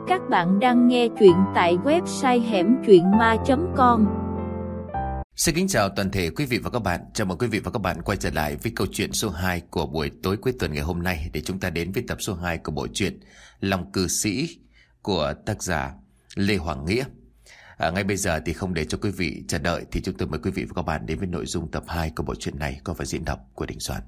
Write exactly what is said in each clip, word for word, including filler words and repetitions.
Các bạn đang nghe chuyện tại website hẻm truyện ma chấm com. Xin kính chào toàn thể quý vị và các bạn. Chào mừng quý vị và các bạn quay trở lại với câu chuyện số hai của buổi tối cuối tuần ngày hôm nay, để chúng ta đến với tập số hai của bộ truyện Lòng Cư Sĩ của tác giả Lê Hoàng Nghĩa. À, ngay bây giờ thì không để cho quý vị chờ đợi, thì chúng tôi mời quý vị và các bạn đến với nội dung tập hai của bộ truyện này có phần diễn đọc của Đình Soạn.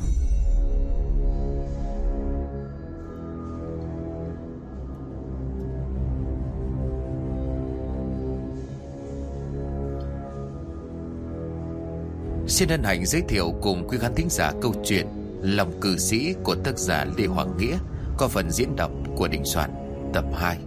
Xin hân hạnh giới thiệu cùng quý khán thính giả câu chuyện Lòng Cư Sĩ của tác giả Lê Hoàng Nghĩa có phần diễn đọc của Đình Soạn, tập hai.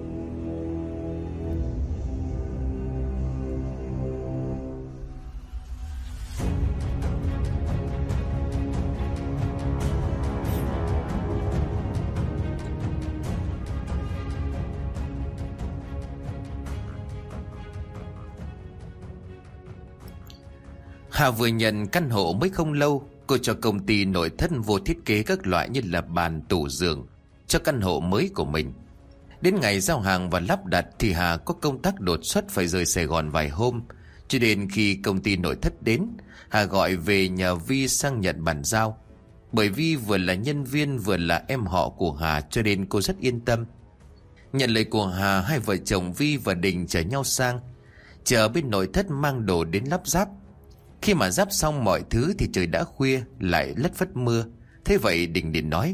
Hà vừa nhận căn hộ mới không lâu, cô cho công ty nội thất vô thiết kế các loại như là bàn, tủ, giường cho căn hộ mới của mình. Đến ngày giao hàng và lắp đặt thì Hà có công tác đột xuất phải rời Sài Gòn vài hôm. Cho đến khi công ty nội thất đến, Hà gọi về nhờ Vi sang nhận bàn giao. Bởi Vi vừa là nhân viên vừa là em họ của Hà, cho nên cô rất yên tâm. Nhận lời của Hà, hai vợ chồng Vi và Đình chở nhau sang, chờ bên nội thất mang đồ đến lắp ráp. Khi mà ráp xong mọi thứ thì trời đã khuya, lại lất phất mưa. Thế vậy Đình liền nói: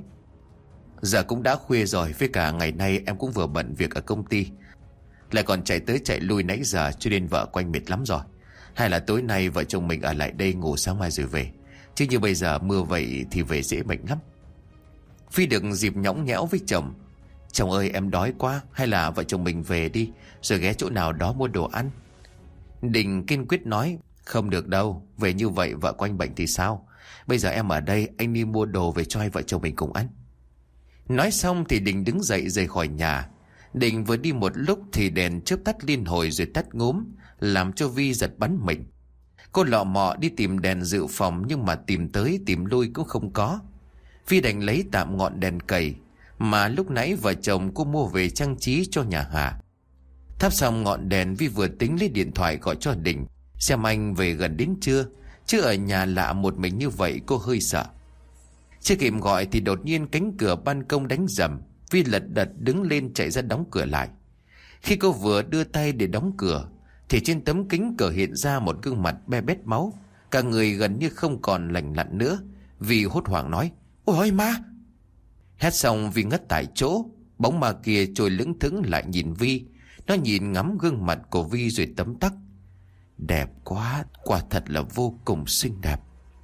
Giờ cũng đã khuya rồi, với cả ngày nay em cũng vừa bận việc ở công ty, lại còn chạy tới chạy lui nãy giờ, cho nên vợ quanh mệt lắm rồi. Hay là tối nay vợ chồng mình ở lại đây ngủ sáng mai rồi về, chứ như bây giờ mưa vậy thì về dễ bệnh lắm. Phi được dịp nhõng nhẽo với chồng: Chồng ơi, em đói quá, hay là vợ chồng mình về đi, rồi ghé chỗ nào đó mua đồ ăn. Đình kiên quyết nói: Không được đâu, về như vậy vợ quanh bệnh thì sao? Bây giờ em ở đây, anh đi mua đồ về cho hai vợ chồng mình cùng ăn. Nói xong thì Đình đứng dậy rời khỏi nhà. Đình vừa đi một lúc thì đèn chớp tắt liên hồi rồi tắt ngúm, làm cho Vi giật bắn mình. Cô lọ mọ đi tìm đèn dự phòng, nhưng mà tìm tới tìm lui cũng không có. Vi đành lấy tạm ngọn đèn cầy mà lúc nãy vợ chồng cô mua về trang trí cho nhà Hà. Thắp xong ngọn đèn, Vi vừa tính lấy điện thoại gọi cho Đình xem anh về gần đến chưa, chứ ở nhà lạ một mình như vậy cô hơi sợ. Chưa kịp gọi thì đột nhiên cánh cửa ban công đánh rầm. Vi lật đật đứng lên chạy ra đóng cửa lại. Khi cô vừa đưa tay để đóng cửa thì trên tấm kính cửa hiện ra một gương mặt be bét máu, cả người gần như không còn lành lặn nữa. Vi hốt hoảng nói: Ôi ma! Hét xong Vi ngất tại chỗ. Bóng ma kia trôi lững thững lại nhìn Vi. Nó nhìn ngắm gương mặt của Vi rồi tấm tắc: Đẹp quá, quả thật là vô cùng xinh đẹp.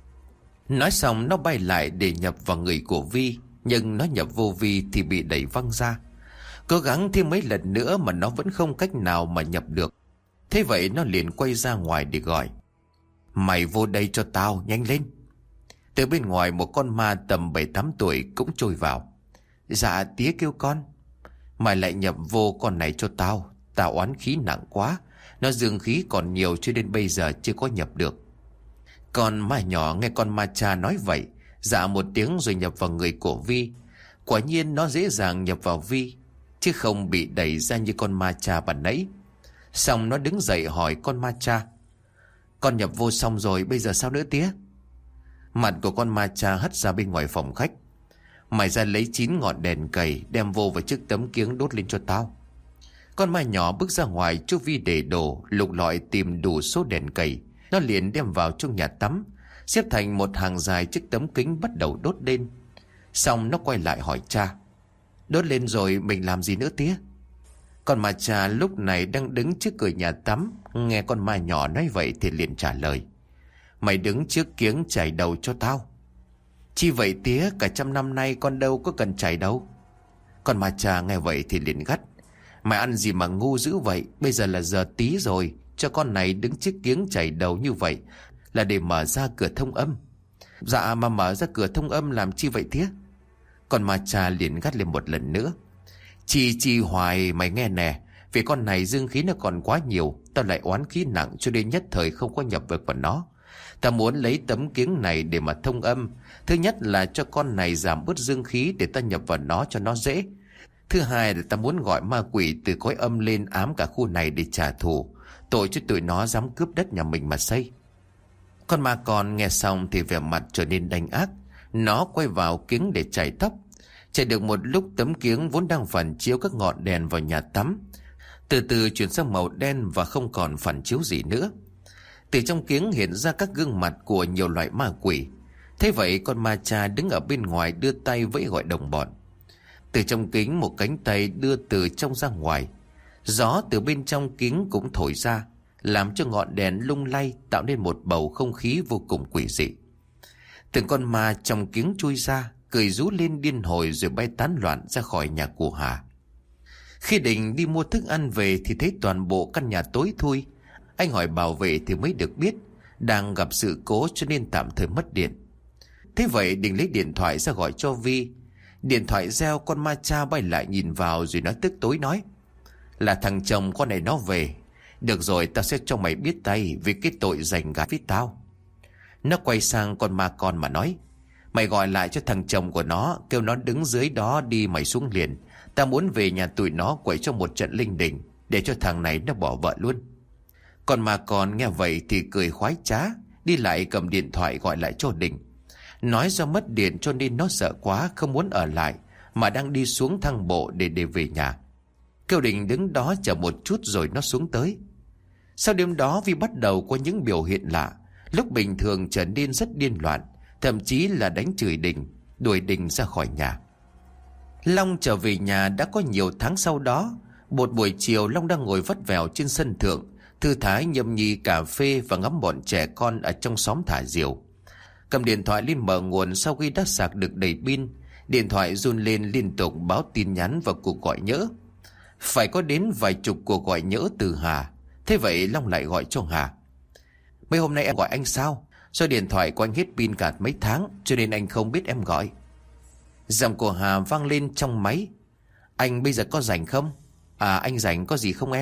Nói xong nó bay lại để nhập vào người của Vi, nhưng nó nhập vô Vi thì bị đẩy văng ra. Cố gắng thêm mấy lần nữa mà nó vẫn không cách nào mà nhập được. Thế vậy nó liền quay ra ngoài để gọi: Mày vô đây cho tao, nhanh lên. Từ bên ngoài một con ma tầm bảy tám tuổi cũng trôi vào. Dạ tía kêu con. Mày lại nhập vô con này cho tao, tao oán khí nặng quá, nó dương khí còn nhiều cho nên bây giờ chưa có nhập được. Con ma nhỏ nghe con ma cha nói vậy, dạ một tiếng rồi nhập vào người của Vi. Quả nhiên nó dễ dàng nhập vào Vi, chứ không bị đẩy ra như con ma cha ban nãy. Xong nó đứng dậy hỏi con ma cha: Con nhập vô xong rồi, bây giờ sao nữa tía? Mặt của con ma cha hất ra bên ngoài phòng khách: Mày ra lấy chín ngọn đèn cầy, đem vô vào chiếc tấm kiếng đốt lên cho tao. Con ma nhỏ bước ra ngoài chỗ Vi để đồ, lục lọi tìm đủ số đèn cầy. Nó liền đem vào trong nhà tắm, xếp thành một hàng dài chiếc tấm kính bắt đầu đốt lên. Xong nó quay lại hỏi cha: Đốt lên rồi mình làm gì nữa tía? Con ma cha lúc này đang đứng trước cửa nhà tắm, nghe con ma nhỏ nói vậy thì liền trả lời: Mày đứng trước kiếng chải đầu cho tao. Chi vậy tía, cả trăm năm nay con đâu có cần chải đâu. Con ma cha nghe vậy thì liền gắt: Mày ăn gì mà ngu dữ vậy? Bây giờ là giờ tí rồi, cho con này đứng trước kiếng chảy đầu như vậy là để mở ra cửa thông âm. Dạ mà mở ra cửa thông âm làm chi vậy tía? Con ma cha liền gắt lên một lần nữa: Chi chi hoài, mày nghe nè, vì con này dương khí nó còn quá nhiều, tao lại oán khí nặng cho nên nhất thời không có nhập được vào nó. Ta muốn lấy tấm kiếng này để mà thông âm. Thứ nhất là cho con này giảm bớt dương khí để ta nhập vào nó cho nó dễ. Thứ hai là ta muốn gọi ma quỷ từ cõi âm lên ám cả khu này để trả thù, tội cho tụi nó dám cướp đất nhà mình mà xây. Con ma con nghe xong thì vẻ mặt trở nên đanh ác. Nó quay vào kiếng để chải tóc. Chạy được một lúc, tấm kiếng vốn đang phản chiếu các ngọn đèn vào nhà tắm từ từ chuyển sang màu đen và không còn phản chiếu gì nữa. Từ trong kiếng hiện ra các gương mặt của nhiều loại ma quỷ. Thế vậy con ma cha đứng ở bên ngoài đưa tay vẫy gọi đồng bọn. Từ trong kính một cánh tay đưa từ trong ra ngoài. Gió từ bên trong kiếng cũng thổi ra, làm cho ngọn đèn lung lay, tạo nên một bầu không khí vô cùng quỷ dị. Từng con ma trong kiếng chui ra, cười rú lên điên hồi rồi bay tán loạn ra khỏi nhà của Hà. Khi Đình đi mua thức ăn về thì thấy toàn bộ căn nhà tối thui. Anh hỏi bảo vệ thì mới được biết đang gặp sự cố cho nên tạm thời mất điện. Thế vậy Đình lấy điện thoại ra gọi cho Vi. Điện thoại reo, con ma cha bay lại nhìn vào rồi nói tức tối nói: là thằng chồng con này nó về. Được rồi, tao sẽ cho mày biết tay vì cái tội giành gái với tao. Nó quay sang con ma con mà nói: mày gọi lại cho thằng chồng của nó, kêu nó đứng dưới đó đi mày xuống liền. Tao muốn về nhà tụi nó quậy cho một trận linh đình, để cho thằng này nó bỏ vợ luôn. Con ma con nghe vậy thì cười khoái trá, đi lại cầm điện thoại gọi lại cho Đình. Nói do mất điện cho nên nó sợ quá, không muốn ở lại, mà đang đi xuống thang bộ để để về nhà. Kêu Đình đứng đó chờ một chút rồi nó xuống tới. Sau đêm đó Vi bắt đầu có những biểu hiện lạ. Lúc bình thường trở nên rất điên loạn, thậm chí là đánh chửi Đình, đuổi Đình ra khỏi nhà. Long trở về nhà đã có nhiều tháng sau đó. Một buổi chiều, Long đang ngồi vắt vẻo trên sân thượng, thư thái nhâm nhi cà phê và ngắm bọn trẻ con ở trong xóm thả diều. Cầm điện thoại lên mở nguồn, sau khi đã sạc được đầy pin, điện thoại run lên liên tục báo tin nhắn và cuộc gọi nhỡ. Phải có đến vài chục cuộc gọi nhỡ từ Hà. Thế vậy Long lại gọi cho Hà: mấy hôm nay em gọi anh sao? Do điện thoại của anh hết pin cả mấy tháng cho nên anh không biết em gọi. Giọng của Hà vang lên trong máy: anh bây giờ có rảnh không? À, anh rảnh, có gì không em?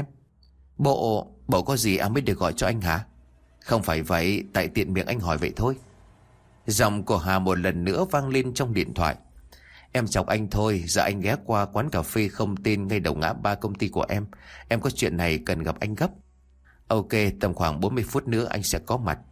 Bộ, bộ có gì em mới được gọi cho anh hả? Không phải vậy, tại tiện miệng anh hỏi vậy thôi. Giọng của Hà một lần nữa vang lên trong điện thoại: em chọc anh thôi, giờ anh ghé qua quán cà phê không tên ngay đầu ngã ba công ty của em. Em có chuyện này cần gặp anh gấp. Ok, tầm khoảng bốn mươi phút nữa anh sẽ có mặt.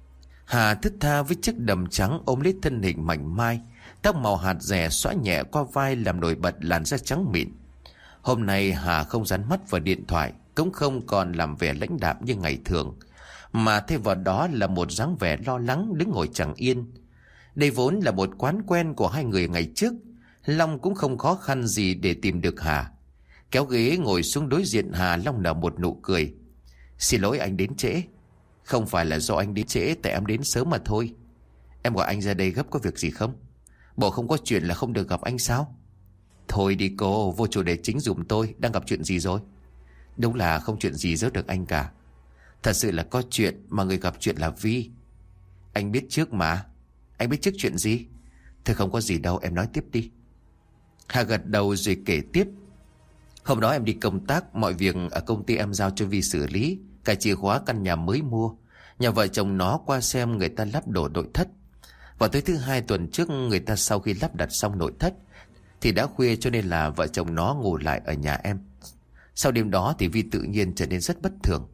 Hà thức tha với chiếc đầm trắng ôm lấy thân hình mảnh mai, tóc màu hạt rẻ xõa nhẹ qua vai làm nổi bật làn da trắng mịn. Hôm nay Hà không dán mắt vào điện thoại, cũng không còn làm vẻ lãnh đạm như ngày thường, mà thay vào đó là một dáng vẻ lo lắng đứng ngồi chẳng yên. Đây vốn là một quán quen của hai người ngày trước. Long cũng không khó khăn gì để tìm được Hà. Kéo ghế ngồi xuống đối diện Hà, Long nở một nụ cười: xin lỗi anh đến trễ. Không phải là do anh đến trễ, tại em đến sớm mà thôi. Em gọi anh ra đây gấp có việc gì không? Bộ không có chuyện là không được gặp anh sao? Thôi đi cô, vô chủ đề chính giùm tôi. Đang gặp chuyện gì rồi? Đúng là không chuyện gì giấu được anh cả. Thật sự là có chuyện, mà người gặp chuyện là Vi. Anh biết trước mà. Anh biết trước chuyện gì? Thôi không có gì đâu, em nói tiếp đi. Hà gật đầu rồi kể tiếp. Hôm đó em đi công tác, mọi việc ở công ty em giao cho Vi xử lý, cả chìa khóa căn nhà mới mua. Nhà vợ chồng nó qua xem người ta lắp đổ nội thất. Vào tới thứ hai tuần trước, người ta sau khi lắp đặt xong nội thất thì đã khuya, cho nên là vợ chồng nó ngủ lại ở nhà em. Sau đêm đó thì Vi tự nhiên trở nên rất bất thường.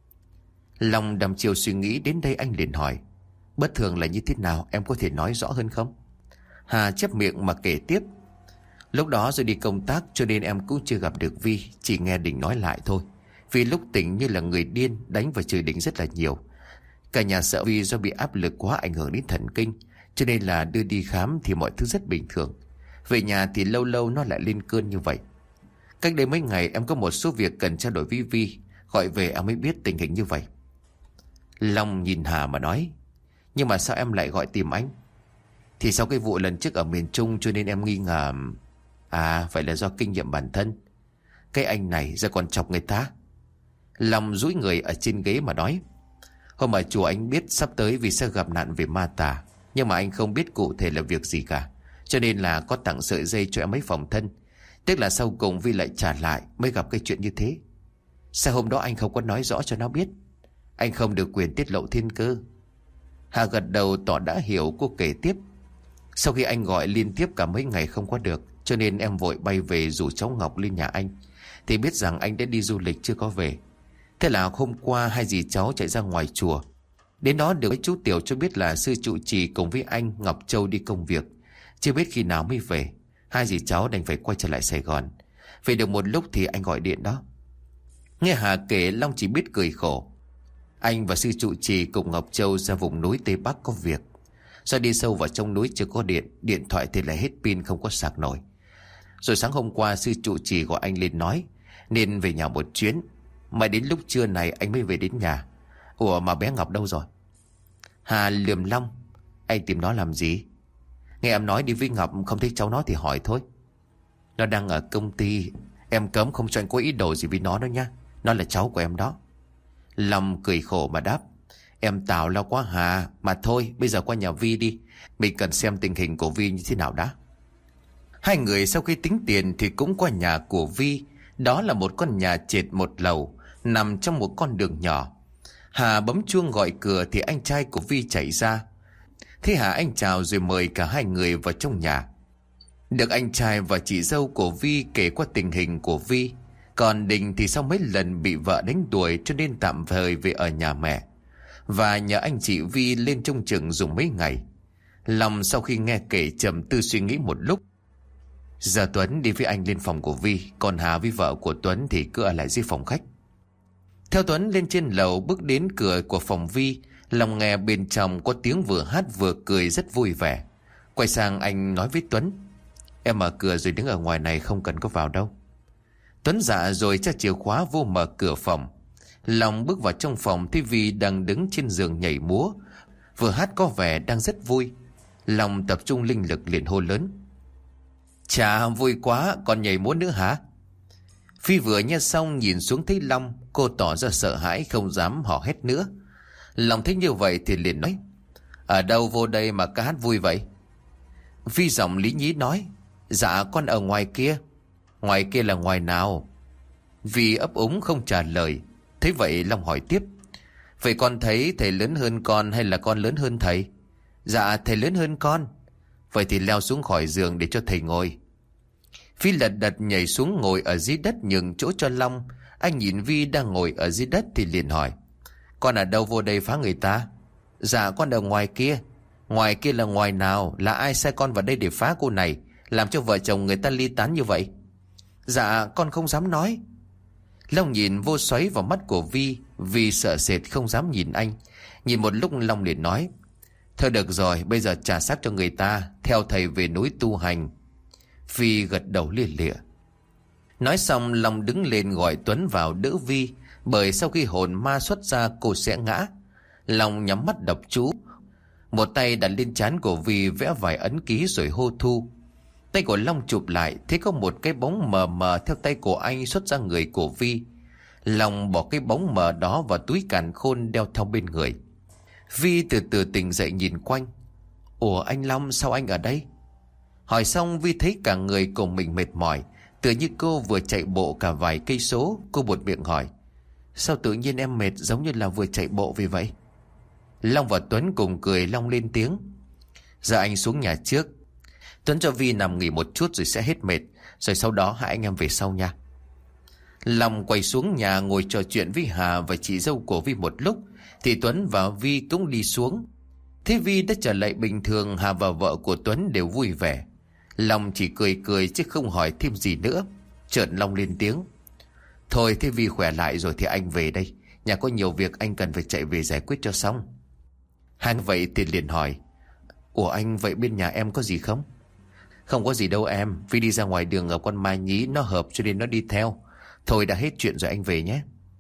Long đăm chiều suy nghĩ đến đây, anh liền hỏi: bất thường là như thế nào, em có thể nói rõ hơn không? Hà chép miệng mà kể tiếp. Lúc đó rồi đi công tác cho nên em cũng chưa gặp được Vi, chỉ nghe Đình nói lại thôi. Vì lúc tỉnh như là người điên, đánh và chửi Đình rất là nhiều. Cả nhà sợ Vi do bị áp lực quá ảnh hưởng đến thần kinh, cho nên là đưa đi khám thì mọi thứ rất bình thường. Về nhà thì lâu lâu nó lại lên cơn như vậy. Cách đây mấy ngày em có một số việc cần trao đổi với Vi, gọi về em mới biết tình hình như vậy. Long nhìn Hà mà nói: nhưng mà sao em lại gọi tìm anh? Thì sau cái vụ lần trước ở miền Trung cho nên em nghi ngờ. À, phải là do kinh nghiệm bản thân. Cái anh này giờ còn chọc người ta. Long dúi người ở trên ghế mà nói: hôm ở chùa anh biết sắp tới vì sẽ gặp nạn về ma tà, nhưng mà anh không biết cụ thể là việc gì cả, cho nên là có tặng sợi dây cho em ấy phòng thân. Tiếc là sau cùng Vi lại trả lại, mới gặp cái chuyện như thế. Sao hôm đó anh không có nói rõ cho nó biết? Anh không được quyền tiết lộ thiên cơ. Hà gật đầu tỏ đã hiểu. Cô kể tiếp: sau khi anh gọi liên tiếp cả mấy ngày không có được, cho nên em vội bay về rủ cháu Ngọc lên nhà anh. Thì biết rằng anh đã đi du lịch chưa có về. Thế là hôm qua hai dì cháu chạy ra ngoài chùa. Đến đó được chú Tiểu cho biết là sư trụ trì cùng với anh Ngọc Châu đi công việc, chưa biết khi nào mới về. Hai dì cháu đành phải quay trở lại Sài Gòn. Về được một lúc thì anh gọi điện đó. Nghe Hà kể, Long chỉ biết cười khổ. Anh và sư trụ trì cùng Ngọc Châu ra vùng núi Tây Bắc có việc. Do đi sâu vào trong núi chưa có điện, điện thoại thì lại hết pin, không có sạc nổi. Rồi sáng hôm qua sư trụ trì gọi anh lên nói nên về nhà một chuyến. Mà đến lúc trưa này anh mới về đến nhà. Ủa mà bé Ngọc đâu rồi? Hà lườm Long. Anh tìm nó làm gì? Nghe em nói đi với Ngọc, không thấy cháu nó thì hỏi thôi. Nó đang ở công ty. Em cấm không cho anh có ý đồ gì với nó đâu nha. Nó là cháu của em đó. Long cười khổ mà đáp. Em Tào lo quá Hà. Mà thôi bây giờ qua nhà Vi đi. Mình cần xem tình hình của Vi như thế nào đã. Hai người sau khi tính tiền thì cũng qua nhà của Vi. Đó là một con nhà trệt một lầu, nằm trong một con đường nhỏ. Hà bấm chuông gọi cửa thì anh trai của Vi chạy ra. Thế Hà anh chào rồi mời cả hai người vào trong nhà. Được anh trai và chị dâu của Vi kể qua tình hình của Vi. Còn Đình thì sau mấy lần bị vợ đánh đuổi cho nên tạm thời về ở nhà mẹ, và nhờ anh chị Vi lên trông chừng dùng mấy ngày. Long sau khi nghe kể trầm tư suy nghĩ một lúc. Giờ Tuấn đi với anh lên phòng của Vi, còn Hà với vợ của Tuấn thì cứ ở lại dưới phòng khách. Theo Tuấn lên trên lầu, bước đến cửa của phòng Vi, Long nghe bên trong có tiếng vừa hát vừa cười rất vui vẻ. Quay sang anh nói với Tuấn. Em mở cửa rồi đứng ở ngoài này, không cần có vào đâu. Tuấn dạ rồi tra chìa khóa vô mở cửa phòng. Long bước vào trong phòng thấy Vi đang đứng trên giường nhảy múa, vừa hát có vẻ đang rất vui. Long tập trung linh lực liền hô lớn. Chà, vui quá, còn nhảy múa nữa hả? Phi vừa nghe xong nhìn xuống thấy Long, cô tỏ ra sợ hãi không dám hò hét nữa. Long thấy như vậy thì liền nói. Ở đâu vô đây mà ca hát vui vậy? Phi giọng lý nhí nói. Dạ con ở ngoài kia. Ngoài kia là ngoài nào? Vi ấp úng không trả lời. Thế vậy Long hỏi tiếp. Vậy con thấy thầy lớn hơn con hay là con lớn hơn thầy? Dạ thầy lớn hơn con. Vậy thì leo xuống khỏi giường để cho thầy ngồi. Phi lật đật nhảy xuống ngồi ở dưới đất nhường chỗ cho Long. Anh nhìn Vi đang ngồi ở dưới đất thì liền hỏi. Con ở đâu vô đây phá người ta? Dạ con ở ngoài kia. Ngoài kia là ngoài nào? Là ai sai con vào đây để phá cô này, làm cho vợ chồng người ta ly tán như vậy? Dạ con không dám nói. Long nhìn vô xoáy vào mắt của Vi. Vi sợ sệt không dám nhìn anh. Nhìn một lúc Long liền nói. Thôi được rồi, bây giờ trả xác cho người ta, theo thầy về núi tu hành. Vi gật đầu lia lịa. Nói xong Long đứng lên gọi Tuấn vào đỡ Vi, bởi sau khi hồn ma xuất ra cô sẽ ngã. Long nhắm mắt đọc chú, một tay đặt lên trán của Vi vẽ vài ấn ký rồi hô thu. Tay của Long chụp lại, thấy có một cái bóng mờ mờ theo tay của anh xuất ra người của Vi. Long bỏ cái bóng mờ đó vào túi càn khôn đeo theo bên người. Vi từ từ tỉnh dậy nhìn quanh. Ủa anh Long, sao anh ở đây? Hỏi xong Vi thấy cả người cùng mình mệt mỏi, tựa như cô vừa chạy bộ cả vài cây số. Cô buột miệng hỏi. Sao tự nhiên em mệt giống như là vừa chạy bộ vì vậy? Long và Tuấn cùng cười. Long lên tiếng. Giờ anh xuống nhà trước. Tuấn cho Vi nằm nghỉ một chút rồi sẽ hết mệt, rồi sau đó hai anh em về sau nha. Long quay xuống nhà ngồi trò chuyện với Hà và chị dâu của Vi một lúc thì Tuấn và Vi cũng đi xuống. Thế Vi đã trở lại bình thường, Hà và vợ của Tuấn đều vui vẻ. Long chỉ cười cười chứ không hỏi thêm gì nữa. Chợt Long lên tiếng. Thôi thế Vi khỏe lại rồi thì anh về đây. Nhà có nhiều việc anh cần phải chạy về giải quyết cho xong. Hắn vậy thì liền hỏi. Ủa anh, vậy bên nhà em có gì không? Không có gì đâu em. Vi đi ra ngoài đường gặp con ma nhí, nó hợp cho nên nó đi theo. Thôi đã hết chuyện rồi anh về nhé.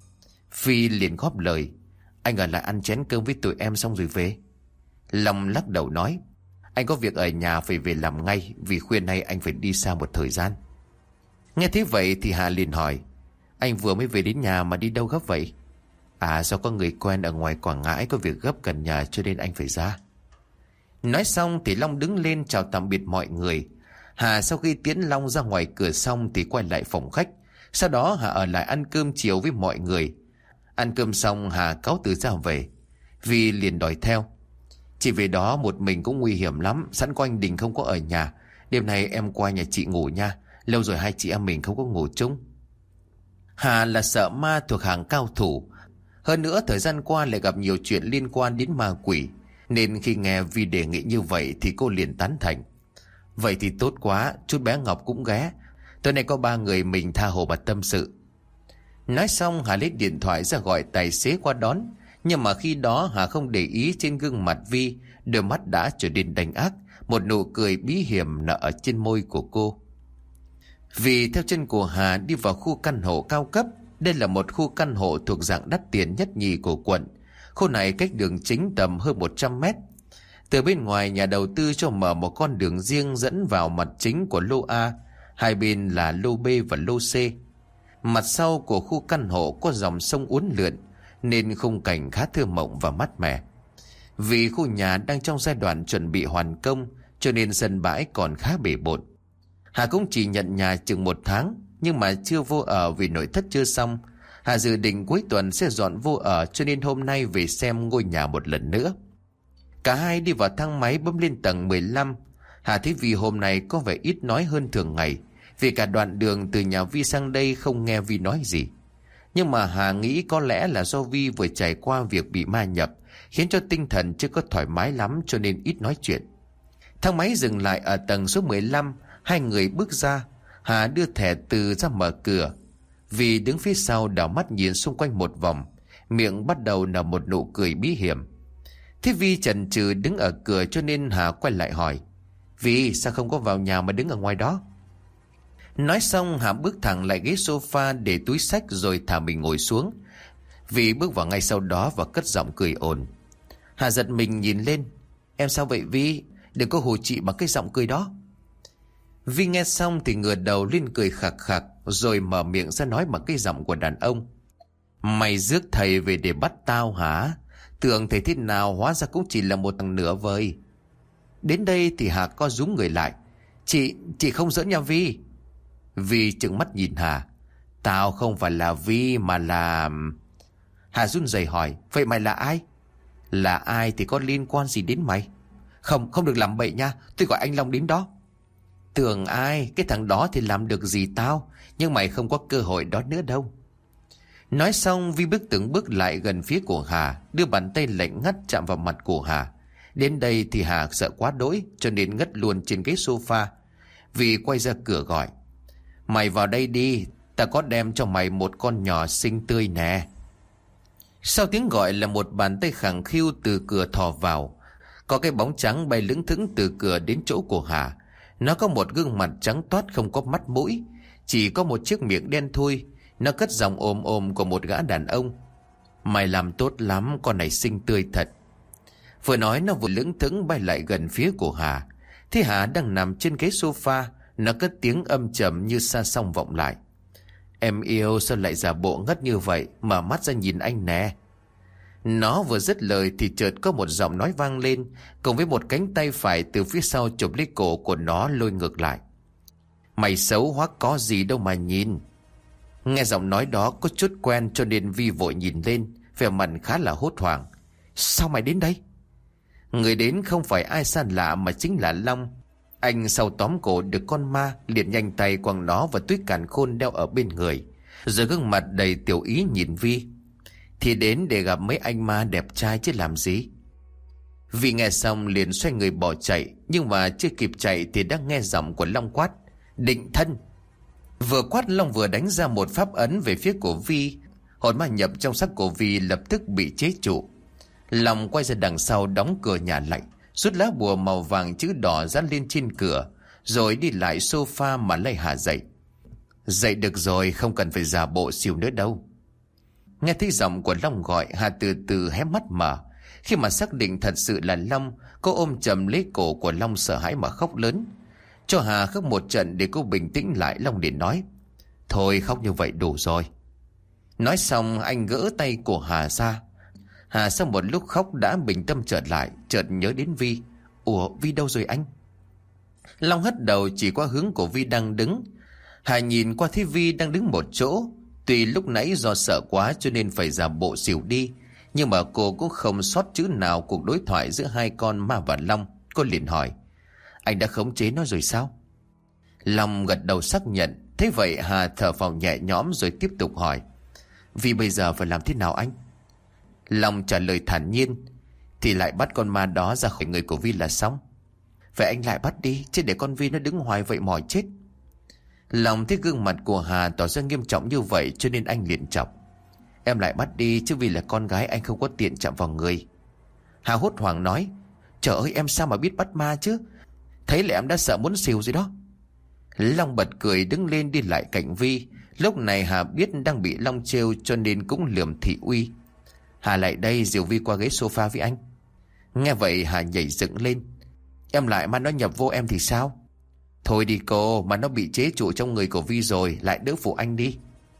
Phi liền góp lời. Anh ở lại ăn chén cơm với tụi em xong rồi về. Long lắc đầu nói. Anh có việc ở nhà phải về làm ngay, vì khuya nay anh phải đi xa một thời gian. Nghe thế vậy thì Hà liền hỏi. Anh vừa mới về đến nhà mà đi đâu gấp vậy? À do có người quen ở ngoài Quảng Ngãi có việc gấp cần nhà cho nên anh phải ra. Nói xong thì Long đứng lên chào tạm biệt mọi người. Hà sau khi tiễn Long ra ngoài cửa xong thì quay lại phòng khách. Sau đó Hà ở lại ăn cơm chiều với mọi người. Ăn cơm xong Hà cáo từ ra về. Vi liền đòi theo. Chỉ về đó một mình cũng nguy hiểm lắm. Sẵn có anh Đình không có ở nhà, Đêm nay em qua nhà chị ngủ nha. Lâu rồi hai chị em mình không có ngủ chung. Hà là sợ ma thuộc hàng cao thủ. Hơn nữa thời gian qua lại gặp nhiều chuyện liên quan đến ma quỷ, nên khi nghe Vi đề nghị như vậy thì cô liền tán thành. Vậy thì tốt quá, chút bé Ngọc cũng ghé. Tối nay có ba người mình tha hồ mà tâm sự. Nói xong Hà lấy điện thoại ra gọi tài xế qua đón. Nhưng mà khi đó Hà không để ý trên gương mặt Vi, đôi mắt đã trở nên đanh ác, một nụ cười bí hiểm nở ở trên môi của cô. Vì theo chân của Hà đi vào khu căn hộ cao cấp. Đây là một khu căn hộ thuộc dạng đắt tiền nhất nhì của quận. Khu này cách đường chính tầm hơn một trăm mét. Từ bên ngoài nhà đầu tư cho mở một con đường riêng dẫn vào mặt chính của lô A. Hai bên là lô B và lô C. Mặt sau của khu căn hộ có dòng sông uốn lượn, nên khung cảnh khá thơ mộng và mát mẻ. Vì khu nhà đang trong giai đoạn chuẩn bị hoàn công, cho nên sân bãi còn khá bề bộn. Hà cũng chỉ nhận nhà chừng một tháng, nhưng mà chưa vô ở vì nội thất chưa xong. Hà dự định cuối tuần sẽ dọn vô ở, cho nên hôm nay về xem ngôi nhà một lần nữa. Cả hai đi vào thang máy bấm lên tầng mười lăm. Hà thấy Vi hôm nay có vẻ ít nói hơn thường ngày, vì cả đoạn đường từ nhà Vi sang đây không nghe Vi nói gì. Nhưng mà Hà nghĩ có lẽ là do Vi vừa trải qua việc bị ma nhập, khiến cho tinh thần chưa có thoải mái lắm, cho nên ít nói chuyện. Thang máy dừng lại ở tầng số mười lăm. Hai người bước ra. Hà đưa thẻ từ ra mở cửa. Vi đứng phía sau đảo mắt nhìn xung quanh một vòng, miệng bắt đầu nở một nụ cười bí hiểm. Thế Vi chần chừ đứng ở cửa, cho nên Hà quay lại hỏi: Vi, sao không có vào nhà mà đứng ở ngoài đó? Nói xong Hà bước thẳng lại ghế sofa để túi xách rồi thả mình ngồi xuống. Vi bước vào ngay sau đó và cất giọng cười ồn. Hà giật mình nhìn lên. Em sao vậy Vi? Đừng có hù chị bằng cái giọng cười đó. Vi nghe xong thì ngửa đầu lên cười khạc khạc, rồi mở miệng ra nói bằng cái giọng của đàn ông: Mày rước thầy về để bắt tao hả? Tưởng thầy thế nào, hóa ra cũng chỉ là một thằng nửa vời. Đến đây thì Hà co rúm người lại. Chị, chị không giỡn nha Vi. Vi trừng mắt nhìn Hà. Tao không phải là Vi mà là... Hà run rẩy hỏi: Vậy mày là ai? Là ai thì có liên quan gì đến mày? Không, không được làm bậy nha, tôi gọi anh Long đến đó. Tưởng ai, cái thằng đó thì làm được gì tao, nhưng mày không có cơ hội đó nữa đâu. Nói xong Vi bước từng bước lại gần phía của Hà, đưa bàn tay lạnh ngắt chạm vào mặt của Hà. Đến đây thì Hà sợ quá đỗi, cho nên ngất luôn trên ghế sofa. Vi quay ra cửa gọi: Mày vào đây đi, ta có đem cho mày một con nhỏ xinh tươi nè. Sau tiếng gọi là một bàn tay khẳng khiu từ cửa thò vào. Có cái bóng trắng bay lững thững từ cửa đến chỗ của Hà. Nó có một gương mặt trắng toát không có mắt mũi, chỉ có một chiếc miệng đen thui. Nó cất giọng ồm ồm của một gã đàn ông: Mày làm tốt lắm, con này xinh tươi thật. Vừa nói nó vừa lững thững bay lại gần phía của Hà. Thế Hà đang nằm trên ghế sofa. Nó cất tiếng âm trầm như xa xăm vọng lại: Em yêu, sao lại giả bộ ngất như vậy? Mở mắt ra nhìn anh nè. Nó vừa dứt lời thì chợt có một giọng nói vang lên, cùng với một cánh tay phải từ phía sau chụp lấy cổ của nó lôi ngược lại: Mày xấu hoắc có gì đâu mà nhìn. Nghe giọng nói đó có chút quen, cho nên Vi vội nhìn lên, vẻ mặt khá là hốt hoảng. Sao mày đến đây? Người đến không phải ai xa lạ mà chính là Long. Anh sau tóm cổ được con ma, liền nhanh tay quăng nó vào túi càn khôn đeo ở bên người, rồi gương mặt đầy tiểu ý nhìn Vi. Thì đến để gặp mấy anh ma đẹp trai chứ làm gì. Vi nghe xong liền xoay người bỏ chạy, nhưng mà chưa kịp chạy thì đã nghe giọng của Long quát: Định thân. Vừa quát Long vừa đánh ra một pháp ấn về phía của Vi. Hồn ma nhập trong xác của Vi lập tức bị chế trụ. Long quay ra đằng sau đóng cửa nhà lại, rút lá bùa màu vàng chữ đỏ dán lên trên cửa, rồi đi lại sofa mà lấy Hà dậy. Dậy được rồi, không cần phải giả bộ xỉu nữa đâu. Nghe thấy giọng của Long gọi, Hà từ từ hé mắt mở. Khi mà xác định thật sự là Long, cô ôm chầm lấy cổ của Long sợ hãi mà khóc lớn. Cho Hà khóc một trận để cô bình tĩnh lại, Long liền nói: Thôi khóc như vậy đủ rồi. Nói xong anh gỡ tay của Hà ra. Hà sau một lúc khóc đã bình tâm trở lại, chợt nhớ đến Vi. Ủa, Vi đâu rồi anh? Long hất đầu chỉ qua hướng của Vi đang đứng. Hà nhìn qua thấy Vi đang đứng một chỗ. Tuy lúc nãy do sợ quá cho nên phải giả bộ xỉu đi, nhưng mà cô cũng không sót chữ nào cuộc đối thoại giữa hai con ma và Long. Cô liền hỏi: Anh đã khống chế nó rồi sao? Long gật đầu xác nhận. Thế vậy Hà thở phào nhẹ nhõm rồi tiếp tục hỏi: vì bây giờ phải làm thế nào anh? Long trả lời thản nhiên: thì lại bắt con ma đó ra khỏi người của Vi là xong. Vậy anh lại bắt đi, chứ để con Vi nó đứng hoài vậy mỏi chết. Long thấy gương mặt của Hà tỏ ra nghiêm trọng như vậy cho nên anh liền chọc: em lại bắt đi, chứ vì là con gái anh không có tiện chạm vào người. Hà hốt hoảng nói: trời ơi, em sao mà biết bắt ma chứ? Thấy là em đã sợ muốn xỉu rồi đó. Long bật cười đứng lên đi lại cạnh Vi. Lúc này Hà biết đang bị Long trêu cho nên cũng lườm thị uy: Hà lại đây, dìu Vi qua ghế sofa với anh. Nghe vậy Hà nhảy dựng lên: em lại mà nó nhập vô em thì sao? Thôi đi cô, mà nó bị chế trụ trong người của Vi rồi, lại đỡ phụ anh đi.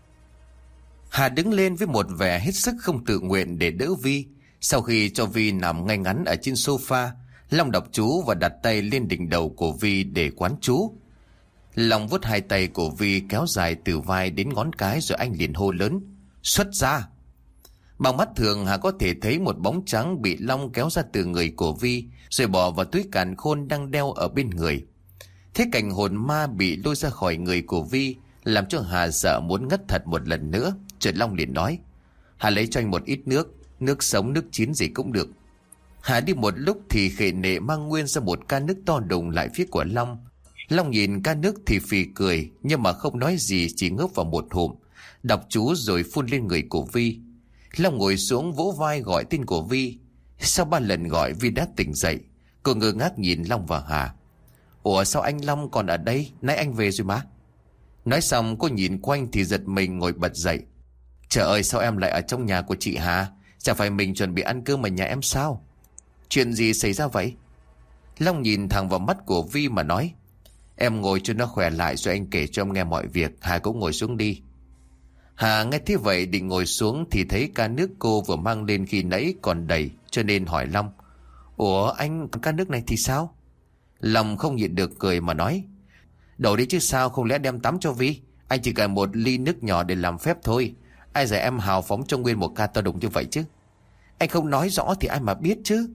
Hà đứng lên với một vẻ hết sức không tự nguyện để đỡ Vi. Sau khi cho Vi nằm ngay ngắn ở trên sofa, Long đọc chú và đặt tay lên đỉnh đầu của Vi để quán chú. Long vuốt hai tay của Vi kéo dài từ vai đến ngón cái rồi anh liền hô lớn: xuất ra! Bằng mắt thường Hà có thể thấy một bóng trắng bị Long kéo ra từ người của Vi rồi bỏ vào túi càn khôn đang đeo ở bên người. Thế cảnh hồn ma bị lôi ra khỏi người của Vi làm cho Hà sợ muốn ngất thật một lần nữa. Chợt Long liền nói: Hà lấy cho anh một ít nước, nước sống nước chín gì cũng được. Hà đi một lúc thì khệ nệ mang nguyên ra một can nước to đùng lại phía của Long. Long nhìn can nước thì phì cười, nhưng mà không nói gì, chỉ ngớp vào một hụm, đọc chú rồi phun lên người của Vi. Long ngồi xuống vỗ vai gọi tên của Vi. Sau ba lần gọi Vi đã tỉnh dậy. Cô ngơ ngác nhìn Long và Hà: ủa sao anh Long còn ở đây? Nãy anh về rồi mà. Nói xong cô nhìn quanh thì giật mình ngồi bật dậy: trời ơi, sao em lại ở trong nhà của chị Hà? Chẳng phải mình chuẩn bị ăn cơm ở nhà em sao? Chuyện gì xảy ra vậy? Long nhìn thẳng vào mắt của Vi mà nói: em ngồi cho nó khỏe lại rồi anh kể cho em nghe mọi việc. Hà cũng ngồi xuống đi. Hà nghe thế vậy định ngồi xuống thì thấy can nước cô vừa mang lên khi nãy còn đầy, cho nên hỏi Long: ủa anh, can nước này thì sao? Long không nhịn được cười mà nói: đổ đi chứ sao, không lẽ đem tắm cho Vi? Anh chỉ cần một ly nước nhỏ để làm phép thôi. Ai dạy em hào phóng trong nguyên một ca to đùng như vậy chứ? Anh không nói rõ thì ai mà biết chứ.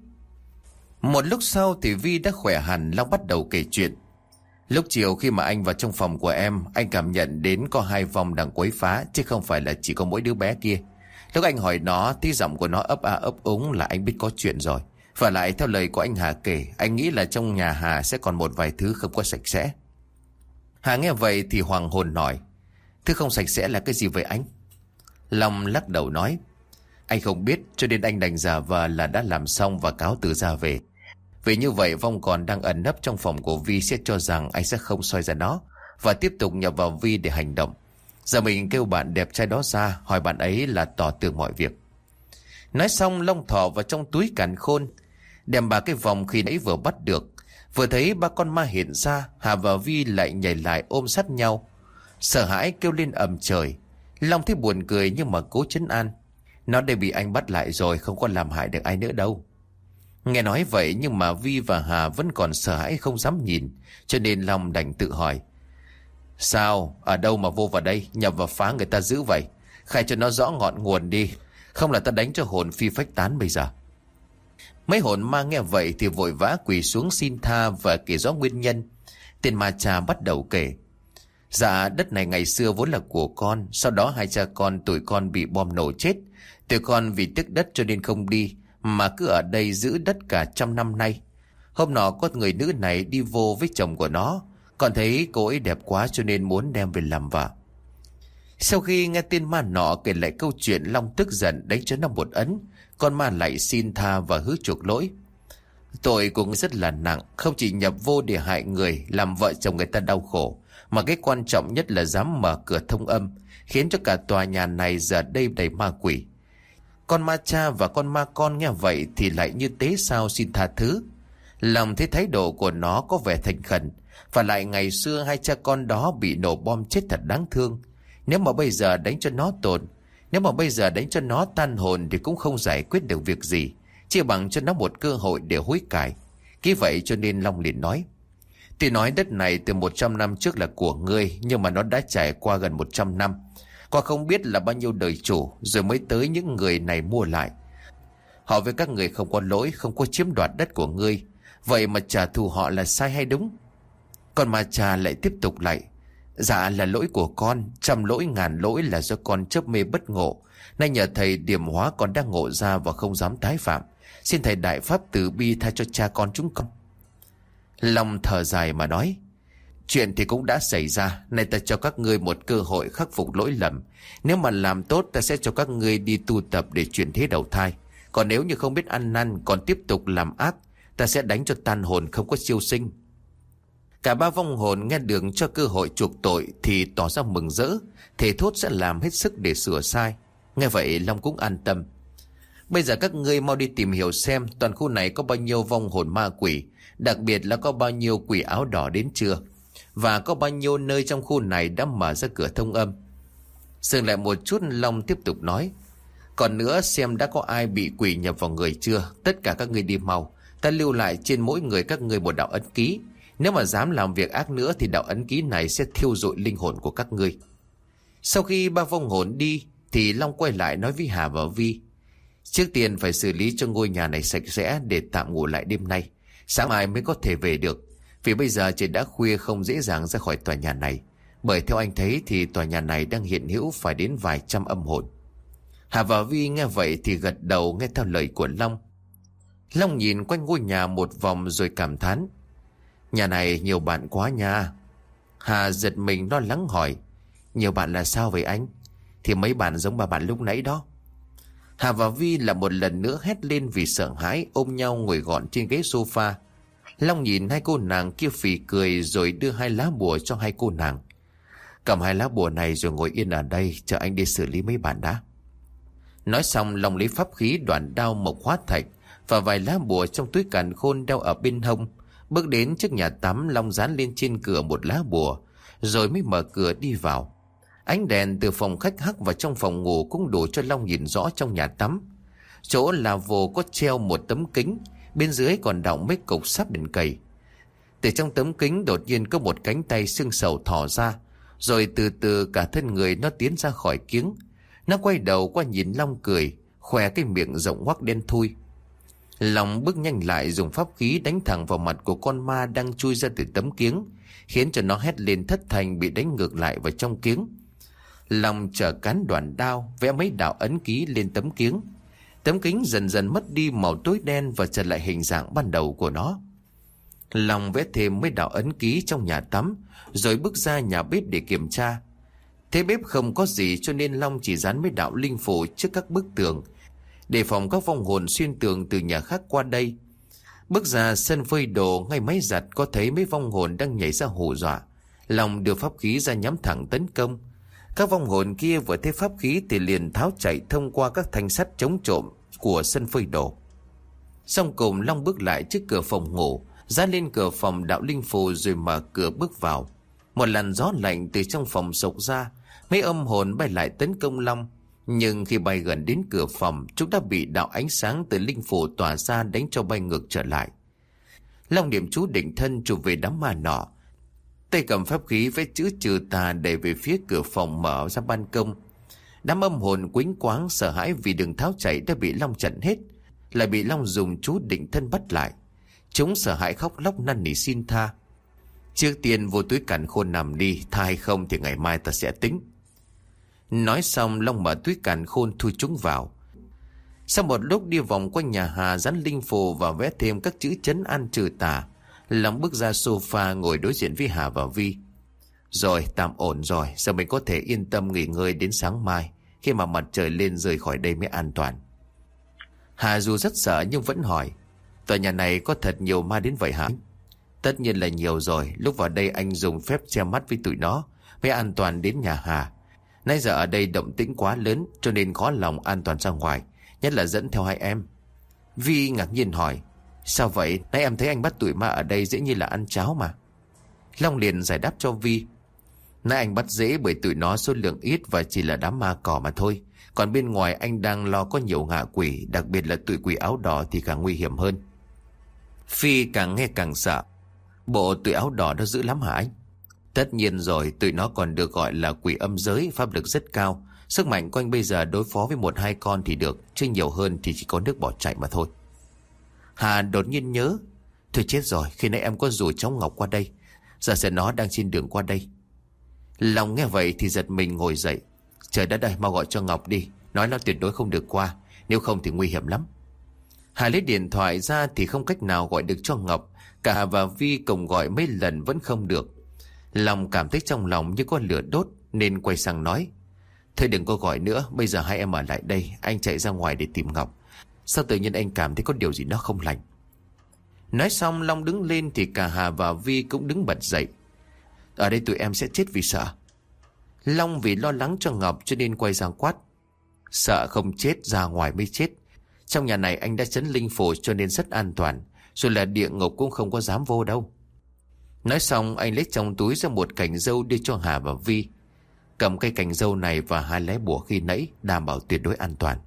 Một lúc sau thì Vi đã khỏe hẳn. Long bắt đầu kể chuyện. Lúc chiều khi mà anh vào trong phòng của em, anh cảm nhận đến có hai vong đang quấy phá, chứ không phải là chỉ có mỗi đứa bé kia. Lúc anh hỏi nó thì giọng của nó ấp a ấp úng là anh biết có chuyện rồi. Và lại theo lời của anh Hà kể, anh nghĩ là trong nhà Hà sẽ còn một vài thứ không có sạch sẽ. Hà nghe vậy thì hoàng hồn hỏi: thứ không sạch sẽ là cái gì vậy anh? Long lắc đầu nói: anh không biết, cho nên anh đành giả vờ là đã làm xong và cáo từ ra về. Vì như vậy vong còn đang ẩn nấp trong phòng của Vi sẽ cho rằng anh sẽ không soi ra nó và tiếp tục nhập vào Vi để hành động. Giờ mình kêu bạn đẹp trai đó ra, hỏi bạn ấy là tỏ tường mọi việc. Nói xong Long thò vào trong túi càn khôn, đem ba cái vòng khi nãy vừa bắt được. Vừa thấy ba con ma hiện ra, Hà và Vi lại nhảy lại ôm sát nhau, sợ hãi kêu lên ầm trời. Long thấy buồn cười nhưng mà cố trấn an: nó đây bị anh bắt lại rồi, không có làm hại được ai nữa đâu. Nghe nói vậy nhưng mà Vi và Hà vẫn còn sợ hãi không dám nhìn, cho nên Long đành tự hỏi: sao, ở đâu mà vô vào đây, nhập vào phá người ta giữ vậy? Khai cho nó rõ ngọn nguồn đi, không là ta đánh cho hồn phi phách tán bây giờ. Mấy hồn ma nghe vậy thì vội vã quỳ xuống xin tha và kể rõ nguyên nhân. Tên ma cha bắt đầu kể: dạ, đất này ngày xưa vốn là của con, sau đó hai cha con tụi con bị bom nổ chết. Tụi con vì tiếc đất cho nên không đi, mà cứ ở đây giữ đất cả trăm năm nay. Hôm nọ có người nữ này đi vô với chồng của nó, còn thấy cô ấy đẹp quá cho nên muốn đem về làm vợ. Sau khi nghe tên ma nọ kể lại câu chuyện, Long tức giận đánh cho nó một ấn. Con ma lại xin tha và hứa chuộc lỗi. Tội cũng rất là nặng, không chỉ nhập vô để hại người, làm vợ chồng người ta đau khổ, mà cái quan trọng nhất là dám mở cửa thông âm, khiến cho cả tòa nhà này giờ đây đầy ma quỷ. Con ma cha và con ma con nghe vậy thì lại như tế sao xin tha thứ. Lòng thấy thái độ của nó có vẻ thành khẩn, và lại ngày xưa hai cha con đó bị nổ bom chết thật đáng thương. Nếu mà bây giờ đánh cho nó tổn, nếu mà bây giờ đánh cho nó tan hồn thì cũng không giải quyết được việc gì, chỉ bằng cho nó một cơ hội để hối cải. Vì vậy cho nên Long liền nói: tuy nói đất này từ một trăm năm trước là của ngươi, nhưng mà nó đã trải qua gần một trăm năm, qua không biết là bao nhiêu đời chủ, rồi mới tới những người này mua lại. Họ với các người không có lỗi, không có chiếm đoạt đất của ngươi, vậy mà trả thù họ là sai hay đúng? Còn mà cha lại tiếp tục lạy: Dạ là lỗi của con, trăm lỗi ngàn lỗi là do con chớp mê bất ngộ. Nay nhờ thầy điểm hóa con đang ngộ ra và không dám tái phạm. Xin thầy đại pháp từ bi tha cho cha con chúng con. Long thở dài mà nói: Chuyện thì cũng đã xảy ra, nay ta cho các ngươi một cơ hội khắc phục lỗi lầm. Nếu mà làm tốt, ta sẽ cho các ngươi đi tu tập để chuyển thế đầu thai. Còn nếu như không biết ăn năn, còn tiếp tục làm ác, ta sẽ đánh cho tan hồn không có siêu sinh. Cả ba vong hồn nghe được cho cơ hội chuộc tội thì tỏ ra mừng rỡ, thề thốt sẽ làm hết sức để sửa sai. Nghe vậy Long cũng an tâm. Bây giờ các ngươi mau đi tìm hiểu xem toàn khu này có bao nhiêu vong hồn ma quỷ, đặc biệt là có bao nhiêu quỷ áo đỏ đến chưa, và có bao nhiêu nơi trong khu này đã mở ra cửa thông âm. Dừng lại một chút, Long tiếp tục nói: Còn nữa, xem đã có ai bị quỷ nhập vào người chưa. Tất cả các ngươi đi mau, ta lưu lại trên mỗi người các ngươi một đạo ấn ký. Nếu mà dám làm việc ác nữa thì đạo ấn ký này sẽ thiêu rụi linh hồn của các ngươi. Sau khi ba vong hồn đi thì Long quay lại nói với Hà và Vi: Trước tiên phải xử lý cho ngôi nhà này sạch sẽ để tạm ngủ lại đêm nay. Sáng mai mới có thể về được, vì bây giờ trời đã khuya không dễ dàng ra khỏi tòa nhà này. Bởi theo anh thấy thì tòa nhà này đang hiện hữu phải đến vài trăm âm hồn. Hà và Vi nghe vậy thì gật đầu nghe theo lời của Long. Long nhìn quanh ngôi nhà một vòng rồi cảm thán: Nhà này nhiều bạn quá nha. Hà giật mình lo lắng hỏi: Nhiều bạn là sao vậy anh? Thì mấy bạn giống ba bạn lúc nãy đó. Hà và Vi là một lần nữa hét lên vì sợ hãi, ôm nhau ngồi gọn trên ghế sofa. Long nhìn hai cô nàng kia phì cười rồi đưa hai lá bùa cho hai cô nàng. Cầm hai lá bùa này rồi ngồi yên ở đây, chờ anh đi xử lý mấy bạn đã. Nói xong, Long lấy pháp khí đoạn đao mộc hóa thạch và vài lá bùa trong túi càn khôn đeo ở bên hông. Bước đến trước nhà tắm, Long dán lên trên cửa một lá bùa rồi mới mở cửa đi vào. Ánh đèn từ phòng khách hắt vào trong phòng ngủ cũng đủ cho Long nhìn rõ trong nhà tắm. Chỗ là vô có treo một tấm kính, bên dưới còn đọng mấy cục sáp đèn cầy. Từ trong tấm kính đột nhiên có một cánh tay xương sầu thò ra, rồi từ từ cả thân người nó tiến ra khỏi kiếng. Nó quay đầu qua nhìn Long cười, khoe cái miệng rộng hoắc đen thui. Long bước nhanh lại dùng pháp khí đánh thẳng vào mặt của con ma đang chui ra từ tấm kiếng, khiến cho nó hét lên thất thanh, bị đánh ngược lại vào trong kiếng. Long trở cán đoạn đao vẽ mấy đạo ấn ký lên tấm kiếng. Tấm kính dần dần mất đi màu tối đen và trở lại hình dạng ban đầu của nó. Long vẽ thêm mấy đạo ấn ký trong nhà tắm rồi bước ra nhà bếp để kiểm tra. Thế bếp không có gì cho nên Long chỉ dán mấy đạo linh phù trước các bức tường, đề phòng các vong hồn xuyên tường từ nhà khác qua đây. Bước ra sân phơi đồ, ngay máy giặt có thấy mấy vong hồn đang nhảy ra hù dọa. Long đưa pháp khí ra nhắm thẳng tấn công. Các vong hồn kia vừa thấy pháp khí thì liền tháo chạy thông qua các thanh sắt chống trộm của sân phơi đồ. Xong cùng Long bước lại trước cửa phòng ngủ, dán lên cửa phòng đạo linh phù rồi mở cửa bước vào. Một làn gió lạnh từ trong phòng sộc ra, mấy âm hồn bay lại tấn công Long. Nhưng khi bay gần đến cửa phòng, chúng đã bị đạo ánh sáng từ linh phù tỏa ra đánh cho bay ngược trở lại. Long niệm chú định thân chụp về đám ma nọ, tay cầm pháp khí vẽ chữ trừ tà đẩy về phía cửa phòng mở ra ban công. Đám âm hồn quĩnh quáng sợ hãi vì đường tháo chạy đã bị Long chặn hết, lại bị Long dùng chú định thân bắt lại. Chúng sợ hãi khóc lóc năn nỉ xin tha. Trước tiên vô túi càn khôn nằm đi, tha hay không thì ngày mai ta sẽ tính. Nói xong Long mở túi càn khôn thu chúng vào. Sau một lúc đi vòng quanh nhà Hà dán linh phù và vẽ thêm các chữ trấn an trừ tà, Long bước ra sofa ngồi đối diện với Hà và Vi. Rồi, tạm ổn rồi, giờ mình có thể yên tâm nghỉ ngơi đến sáng mai, khi mà mặt trời lên rời khỏi đây mới an toàn. Hà dù rất sợ nhưng vẫn hỏi: Tòa nhà này có thật nhiều ma đến vậy hả? Tất nhiên là nhiều rồi, lúc vào đây anh dùng phép che mắt với tụi nó mới an toàn đến nhà Hà. Nãy giờ ở đây động tĩnh quá lớn cho nên khó lòng an toàn ra ngoài, nhất là dẫn theo hai em. Vi ngạc nhiên hỏi: Sao vậy? Nãy em thấy anh bắt tụi ma ở đây dễ như là ăn cháo mà. Long liền giải đáp cho Vi: Nãy anh bắt dễ bởi tụi nó số lượng ít và chỉ là đám ma cỏ mà thôi. Còn bên ngoài anh đang lo có nhiều ngạ quỷ, đặc biệt là tụi quỷ áo đỏ thì càng nguy hiểm hơn. Phi càng nghe càng sợ: Bộ tụi áo đỏ nó dữ lắm hả anh? Tất nhiên rồi, tụi nó còn được gọi là quỷ âm giới, pháp lực rất cao. Sức mạnh của anh bây giờ đối phó với một hai con thì được, chứ nhiều hơn thì chỉ có nước bỏ chạy mà thôi. Hà đột nhiên nhớ: Thôi chết rồi, khi nãy em có rủ cháu Ngọc qua đây, Giờ sẽ nó đang trên đường qua đây. Long nghe vậy thì giật mình ngồi dậy. Trời đất ơi, mau gọi cho Ngọc đi. Nói nó tuyệt đối không được qua, nếu không thì nguy hiểm lắm. Hà lấy điện thoại ra thì không cách nào gọi được cho Ngọc. Cả Hà và Vi cùng gọi mấy lần vẫn không được. Long cảm thấy trong lòng như có lửa đốt nên quay sang nói: Thôi đừng có gọi nữa, bây giờ hai em ở lại đây. Anh chạy ra ngoài để tìm Ngọc. Sao tự nhiên anh cảm thấy có điều gì đó không lành? Nói xong Long đứng lên thì cả Hà và Vi cũng đứng bật dậy. Ở đây tụi em sẽ chết vì sợ. Long vì lo lắng cho Ngọc cho nên quay sang quát: Sợ không chết, ra ngoài mới chết. Trong nhà này anh đã trấn linh phù cho nên rất an toàn. Rồi là địa ngục cũng không có dám vô đâu. Nói xong anh lấy trong túi ra một cành dâu đưa cho Hà và Vi. Cầm cây cành dâu này và hai lá bùa khi nãy, đảm bảo tuyệt đối an toàn.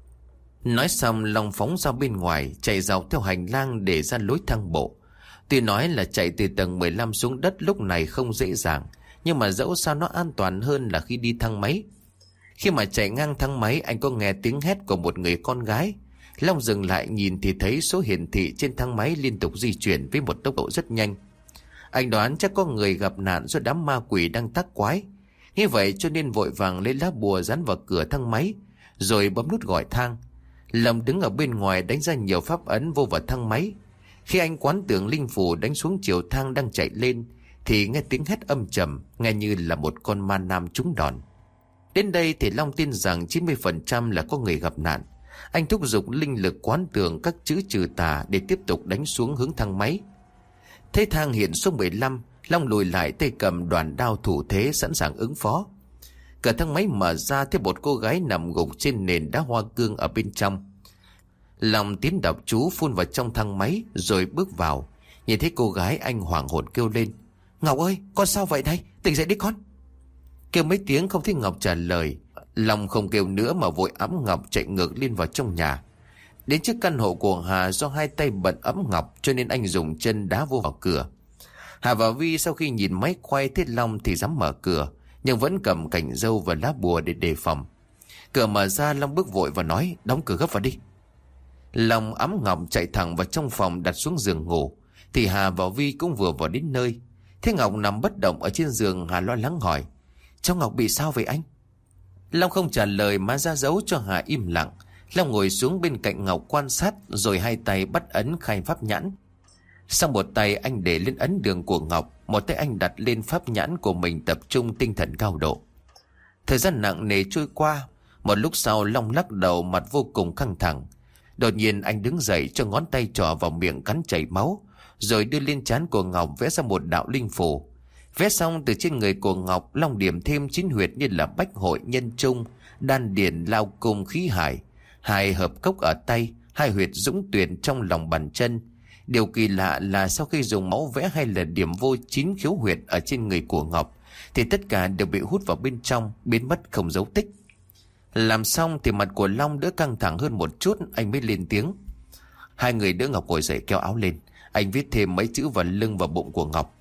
Nói xong Long phóng ra bên ngoài, chạy dọc theo hành lang để ra lối thang bộ. Tuy nói là chạy từ tầng mười lăm xuống đất lúc này không dễ dàng, nhưng mà dẫu sao nó an toàn hơn là khi đi thang máy. Khi mà chạy ngang thang máy, anh có nghe tiếng hét của một người con gái. Long dừng lại nhìn thì thấy số hiển thị trên thang máy liên tục di chuyển với một tốc độ rất nhanh. Anh đoán chắc có người gặp nạn do đám ma quỷ đang tác quái. Như vậy cho nên vội vàng lấy lá bùa dán vào cửa thang máy, rồi bấm nút gọi thang. Long đứng ở bên ngoài đánh ra nhiều pháp ấn vô vào thang máy. Khi anh quán tưởng linh phù đánh xuống chiều thang đang chạy lên thì nghe tiếng hét âm trầm, nghe như là một con ma nam trúng đòn. Đến đây thì Long tin rằng chín mươi phần trăm là có người gặp nạn. Anh thúc giục linh lực quán tưởng các chữ trừ tà để tiếp tục đánh xuống hướng thang máy. Thấy thang hiện số mười lăm, Long lùi lại tay cầm đoàn đao thủ thế sẵn sàng ứng phó. Cửa thang máy mở ra thấy một cô gái nằm gục trên nền đá hoa cương ở bên trong. Long tiến đọc chú phun vào trong thang máy rồi bước vào. Nhìn thấy cô gái anh hoảng hồn kêu lên: Ngọc ơi, con sao vậy đây? Tỉnh dậy đi con. Kêu mấy tiếng không thấy Ngọc trả lời. Long không kêu nữa mà vội ẵm Ngọc chạy ngược lên vào trong nhà. Đến trước căn hộ của Hà, do hai tay bận ẵm Ngọc cho nên anh dùng chân đá vô vào cửa. Hà và Vi sau khi nhìn máy quay thấy Long thì dám mở cửa, nhưng vẫn cầm cành dâu và lá bùa để đề phòng. Cửa mở ra, Long bước vội và nói: Đóng cửa gấp vào đi. Long ẵm Ngọc chạy thẳng vào trong phòng đặt xuống giường ngủ. Thì Hà và Vi cũng vừa vào đến nơi. Thế Ngọc nằm bất động ở trên giường. Hà lo lắng hỏi: Cháu Ngọc bị sao vậy anh? Long không trả lời mà ra dấu cho Hà im lặng. Long ngồi xuống bên cạnh Ngọc quan sát, rồi hai tay bắt ấn khai pháp nhãn. Sau một tay anh để lên ấn đường của Ngọc, một tay anh đặt lên pháp nhãn của mình, tập trung tinh thần cao độ. Thời gian nặng nề trôi qua. Một lúc sau Long lắc đầu, mặt vô cùng căng thẳng. Đột nhiên anh đứng dậy, cho ngón tay trỏ vào miệng cắn chảy máu, rồi đưa lên trán của Ngọc vẽ ra một đạo linh phù. Vẽ xong, từ trên người của Ngọc, Long điểm thêm chín huyệt như là bách hội, nhân trung, đan điền, lao cung, khí hải, hai hợp cốc ở tay, hai huyệt dũng tuyển trong lòng bàn chân. Điều kỳ lạ là sau khi dùng máu vẽ hay là điểm vô chín khiếu huyệt ở trên người của Ngọc thì tất cả đều bị hút vào bên trong, biến mất không dấu tích. Làm xong thì mặt của Long đỡ căng thẳng hơn một chút, anh mới lên tiếng. Hai người đỡ Ngọc ngồi dậy, kéo áo lên. Anh viết thêm mấy chữ vào lưng và bụng của Ngọc.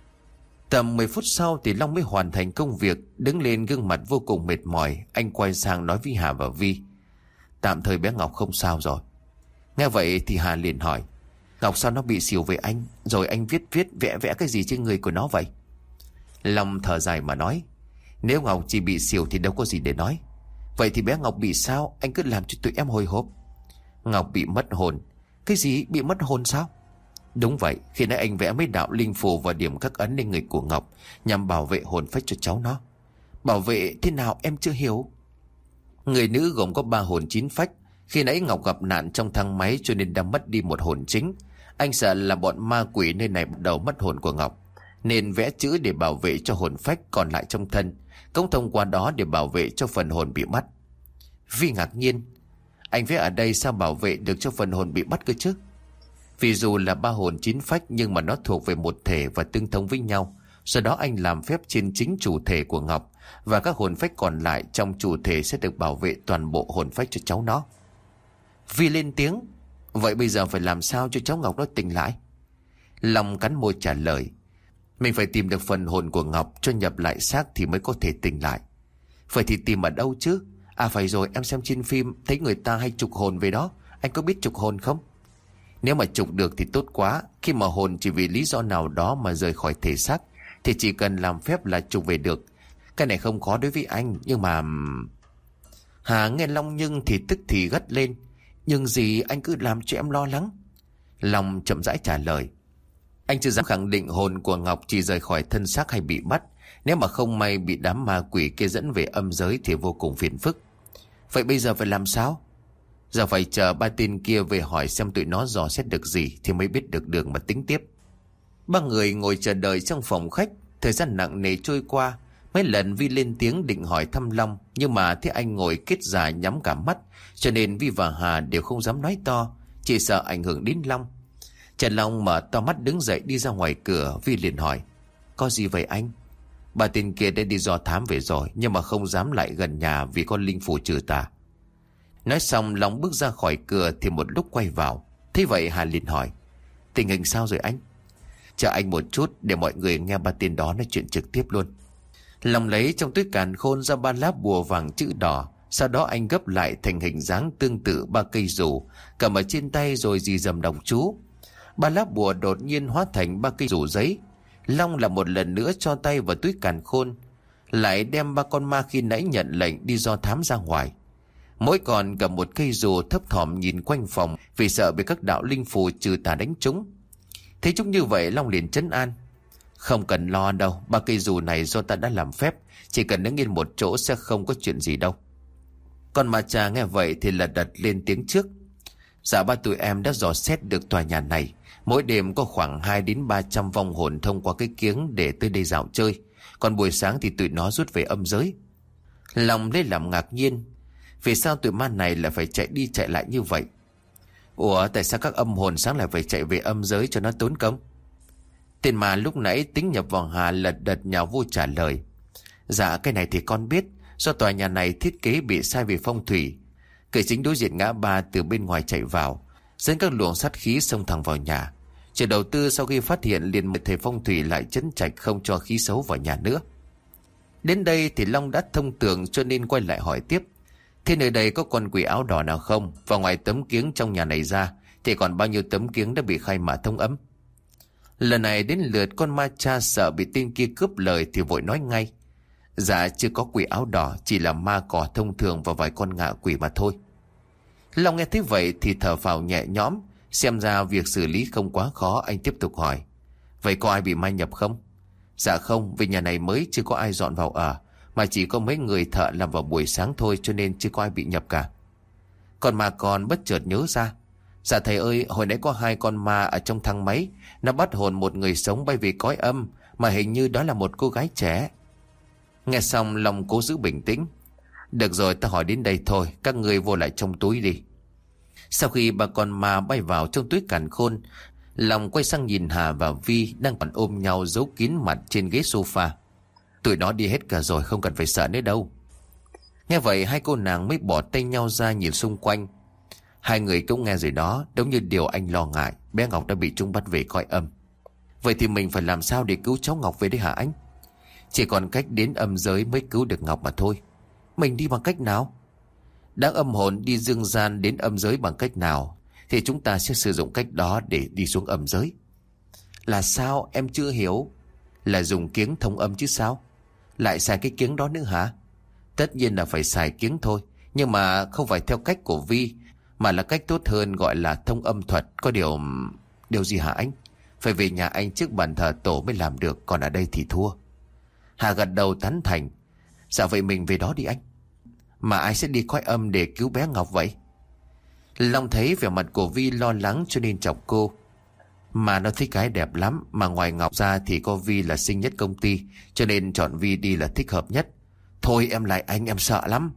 Tầm mười phút sau thì Long mới hoàn thành công việc. Đứng lên gương mặt vô cùng mệt mỏi, anh quay sang nói với Hà và Vi: Tạm thời bé Ngọc không sao rồi. Nghe vậy thì Hà liền hỏi: Ngọc sao nó bị xỉu với anh? Rồi anh viết viết vẽ vẽ cái gì trên người của nó vậy? Long thở dài mà nói: Nếu Ngọc chỉ bị xỉu thì đâu có gì để nói. Vậy thì bé Ngọc bị sao? Anh cứ làm cho tụi em hồi hộp. Ngọc bị mất hồn. Cái gì? Bị mất hồn sao? Đúng vậy, khi nãy anh vẽ mấy đạo linh phù và điểm các ấn lên người của Ngọc nhằm bảo vệ hồn phách cho cháu nó. Bảo vệ thế nào em chưa hiểu. Người nữ gồm có ba hồn chín phách. Khi nãy Ngọc gặp nạn trong thang máy cho nên đã mất đi một hồn chính. Anh sợ là bọn ma quỷ nơi này bắt đầu mất hồn của Ngọc, nên vẽ chữ để bảo vệ cho hồn phách còn lại trong thân, cũng thông qua đó để bảo vệ cho phần hồn bị mất. Vi ngạc nhiên: Anh vẽ ở đây sao bảo vệ được cho phần hồn bị bắt cơ chứ? Vì dù là ba hồn chín phách nhưng mà nó thuộc về một thể và tương thông với nhau. Do đó anh làm phép trên chính chủ thể của Ngọc, và các hồn phách còn lại trong chủ thể sẽ được bảo vệ toàn bộ hồn phách cho cháu nó. Vi lên tiếng: Vậy bây giờ phải làm sao cho cháu Ngọc nó tỉnh lại? Long cắn môi trả lời: Mình phải tìm được phần hồn của Ngọc cho nhập lại xác thì mới có thể tỉnh lại. Vậy thì tìm ở đâu chứ? À phải rồi, em xem trên phim thấy người ta hay trục hồn về đó. Anh có biết trục hồn không? Nếu mà trục được thì tốt quá. Khi mà hồn chỉ vì lý do nào đó mà rời khỏi thể xác thì chỉ cần làm phép là trục về được. Cái này không khó đối với anh. Nhưng mà... Hà nghe Long nhưng thì tức thì gắt lên. Nhưng gì anh cứ làm cho em lo lắng. Long chậm rãi trả lời. Anh chưa dám khẳng định hồn của Ngọc chỉ rời khỏi thân xác hay bị bắt. Nếu mà không may bị đám ma quỷ kia dẫn về âm giới thì vô cùng phiền phức. Vậy bây giờ phải làm sao? Giờ phải chờ ba tên kia về hỏi xem tụi nó dò xét được gì thì mới biết được đường mà tính tiếp. Ba người ngồi chờ đợi trong phòng khách. Thời gian nặng nề trôi qua. Mấy lần Vi lên tiếng định hỏi thăm Long, nhưng mà thấy anh ngồi kết già nhắm cả mắt, cho nên Vi và Hà đều không dám nói to, chỉ sợ ảnh hưởng đến Long. Trần Long mở to mắt đứng dậy đi ra ngoài cửa. Vi liền hỏi: Có gì vậy anh? Ba tên kia đã đi dò thám về rồi, nhưng mà không dám lại gần nhà vì có linh phù trừ tà. Nói xong Long bước ra khỏi cửa thì một lúc quay vào. Thế vậy Hà liền hỏi: Tình hình sao rồi anh? Chờ anh một chút để mọi người nghe ba tên đó nói chuyện trực tiếp luôn. Long lấy trong túi càn khôn ra ba lá bùa vàng chữ đỏ. Sau đó anh gấp lại thành hình dáng tương tự ba cây dù, cầm ở trên tay rồi dì dầm đọc chú. Ba lá bùa đột nhiên hóa thành ba cây dù giấy. Long là một lần nữa cho tay vào túi càn khôn, lại đem ba con ma khi nãy nhận lệnh đi do thám ra ngoài. Mỗi con cầm một cây dù thấp thỏm nhìn quanh phòng vì sợ bị các đạo linh phù trừ tà đánh trúng. Thấy chúng như vậy Long liền trấn an: Không cần lo đâu, ba cây dù này do ta đã làm phép, chỉ cần đứng yên một chỗ sẽ không có chuyện gì đâu. Con ma cha nghe vậy thì lật đật lên tiếng trước: Dạ ba tụi em đã dò xét được tòa nhà này. Mỗi đêm có khoảng hai đến ba trăm vong hồn thông qua cái kiếng để tới đây dạo chơi. Còn buổi sáng thì tụi nó rút về âm giới. Long lấy làm ngạc nhiên. Vì sao tụi ma này lại phải chạy đi chạy lại như vậy? Ủa tại sao các âm hồn sáng lại phải chạy về âm giới cho nó tốn công? Tên ma lúc nãy tính nhập vào Hà lật đật nhào vô trả lời: Dạ cái này thì con biết. Do tòa nhà này thiết kế bị sai về phong thủy. Cửa chính đối diện ngã ba từ bên ngoài chạy vào, dẫn các luồng sát khí xông thẳng vào nhà. Chủ đầu tư sau khi phát hiện liền mời thầy phong thủy lại trấn trạch không cho khí xấu vào nhà nữa. Đến đây thì Long đã thông tường cho nên quay lại hỏi tiếp: Thế nơi đây có con quỷ áo đỏ nào không? Và ngoài tấm kiếng trong nhà này ra thì còn bao nhiêu tấm kiếng đã bị khai mã thông ấm? Lần này đến lượt con ma cha sợ bị tên kia cướp lời thì vội nói ngay: Dạ chưa có quỷ áo đỏ, chỉ là ma cỏ thông thường và vài con ngạ quỷ mà thôi. Long nghe thấy vậy thì thở phào nhẹ nhõm. Xem ra việc xử lý không quá khó. Anh tiếp tục hỏi: Vậy có ai bị ma nhập không? Dạ không, vì nhà này mới chưa có ai dọn vào ở, mà chỉ có mấy người thợ làm vào buổi sáng thôi, cho nên chưa có ai bị nhập cả. Còn ma còn bất chợt nhớ ra: Dạ thầy ơi, hồi nãy có hai con ma ở trong thang máy, nó bắt hồn một người sống bay về cõi âm, mà hình như đó là một cô gái trẻ. Nghe xong Long cố giữ bình tĩnh: Được rồi, ta hỏi đến đây thôi, các ngươi vô lại trong túi đi. Sau khi ba con ma bay vào trong túi càn khôn, Long quay sang nhìn Hà và Vi đang còn ôm nhau giấu kín mặt trên ghế sofa: Tụi nó đi hết cả rồi, không cần phải sợ nữa đâu. Nghe vậy hai cô nàng mới bỏ tay nhau ra nhìn xung quanh. Hai người cũng nghe rồi đó, đúng như điều anh lo ngại, bé Ngọc đã bị chúng bắt về cõi âm. Vậy thì mình phải làm sao để cứu cháu Ngọc về đây hả anh? Chỉ còn cách đến âm giới mới cứu được Ngọc mà thôi. Mình đi bằng cách nào? Đáng âm hồn đi dương gian đến âm giới bằng cách nào thì chúng ta sẽ sử dụng cách đó để đi xuống âm giới. Là sao em chưa hiểu? Là dùng kiếng thông âm chứ sao? Lại xài cái kiếng đó nữa hả? Tất nhiên là phải xài kiếng thôi, nhưng mà không phải theo cách của Vi, mà là cách tốt hơn gọi là thông âm thuật. Có điều... Điều gì hả anh? Phải về nhà anh trước bàn thờ tổ mới làm được, còn ở đây thì thua. Hà gật đầu tán thành: Dạ vậy mình về đó đi anh. Mà ai sẽ đi cõi âm để cứu bé Ngọc vậy? Long thấy vẻ mặt của Vi lo lắng cho nên chọc cô: Mà nó thích gái đẹp lắm, mà ngoài Ngọc ra thì có Vi là xinh nhất công ty, cho nên chọn Vi đi là thích hợp nhất. Thôi em lại anh, em sợ lắm.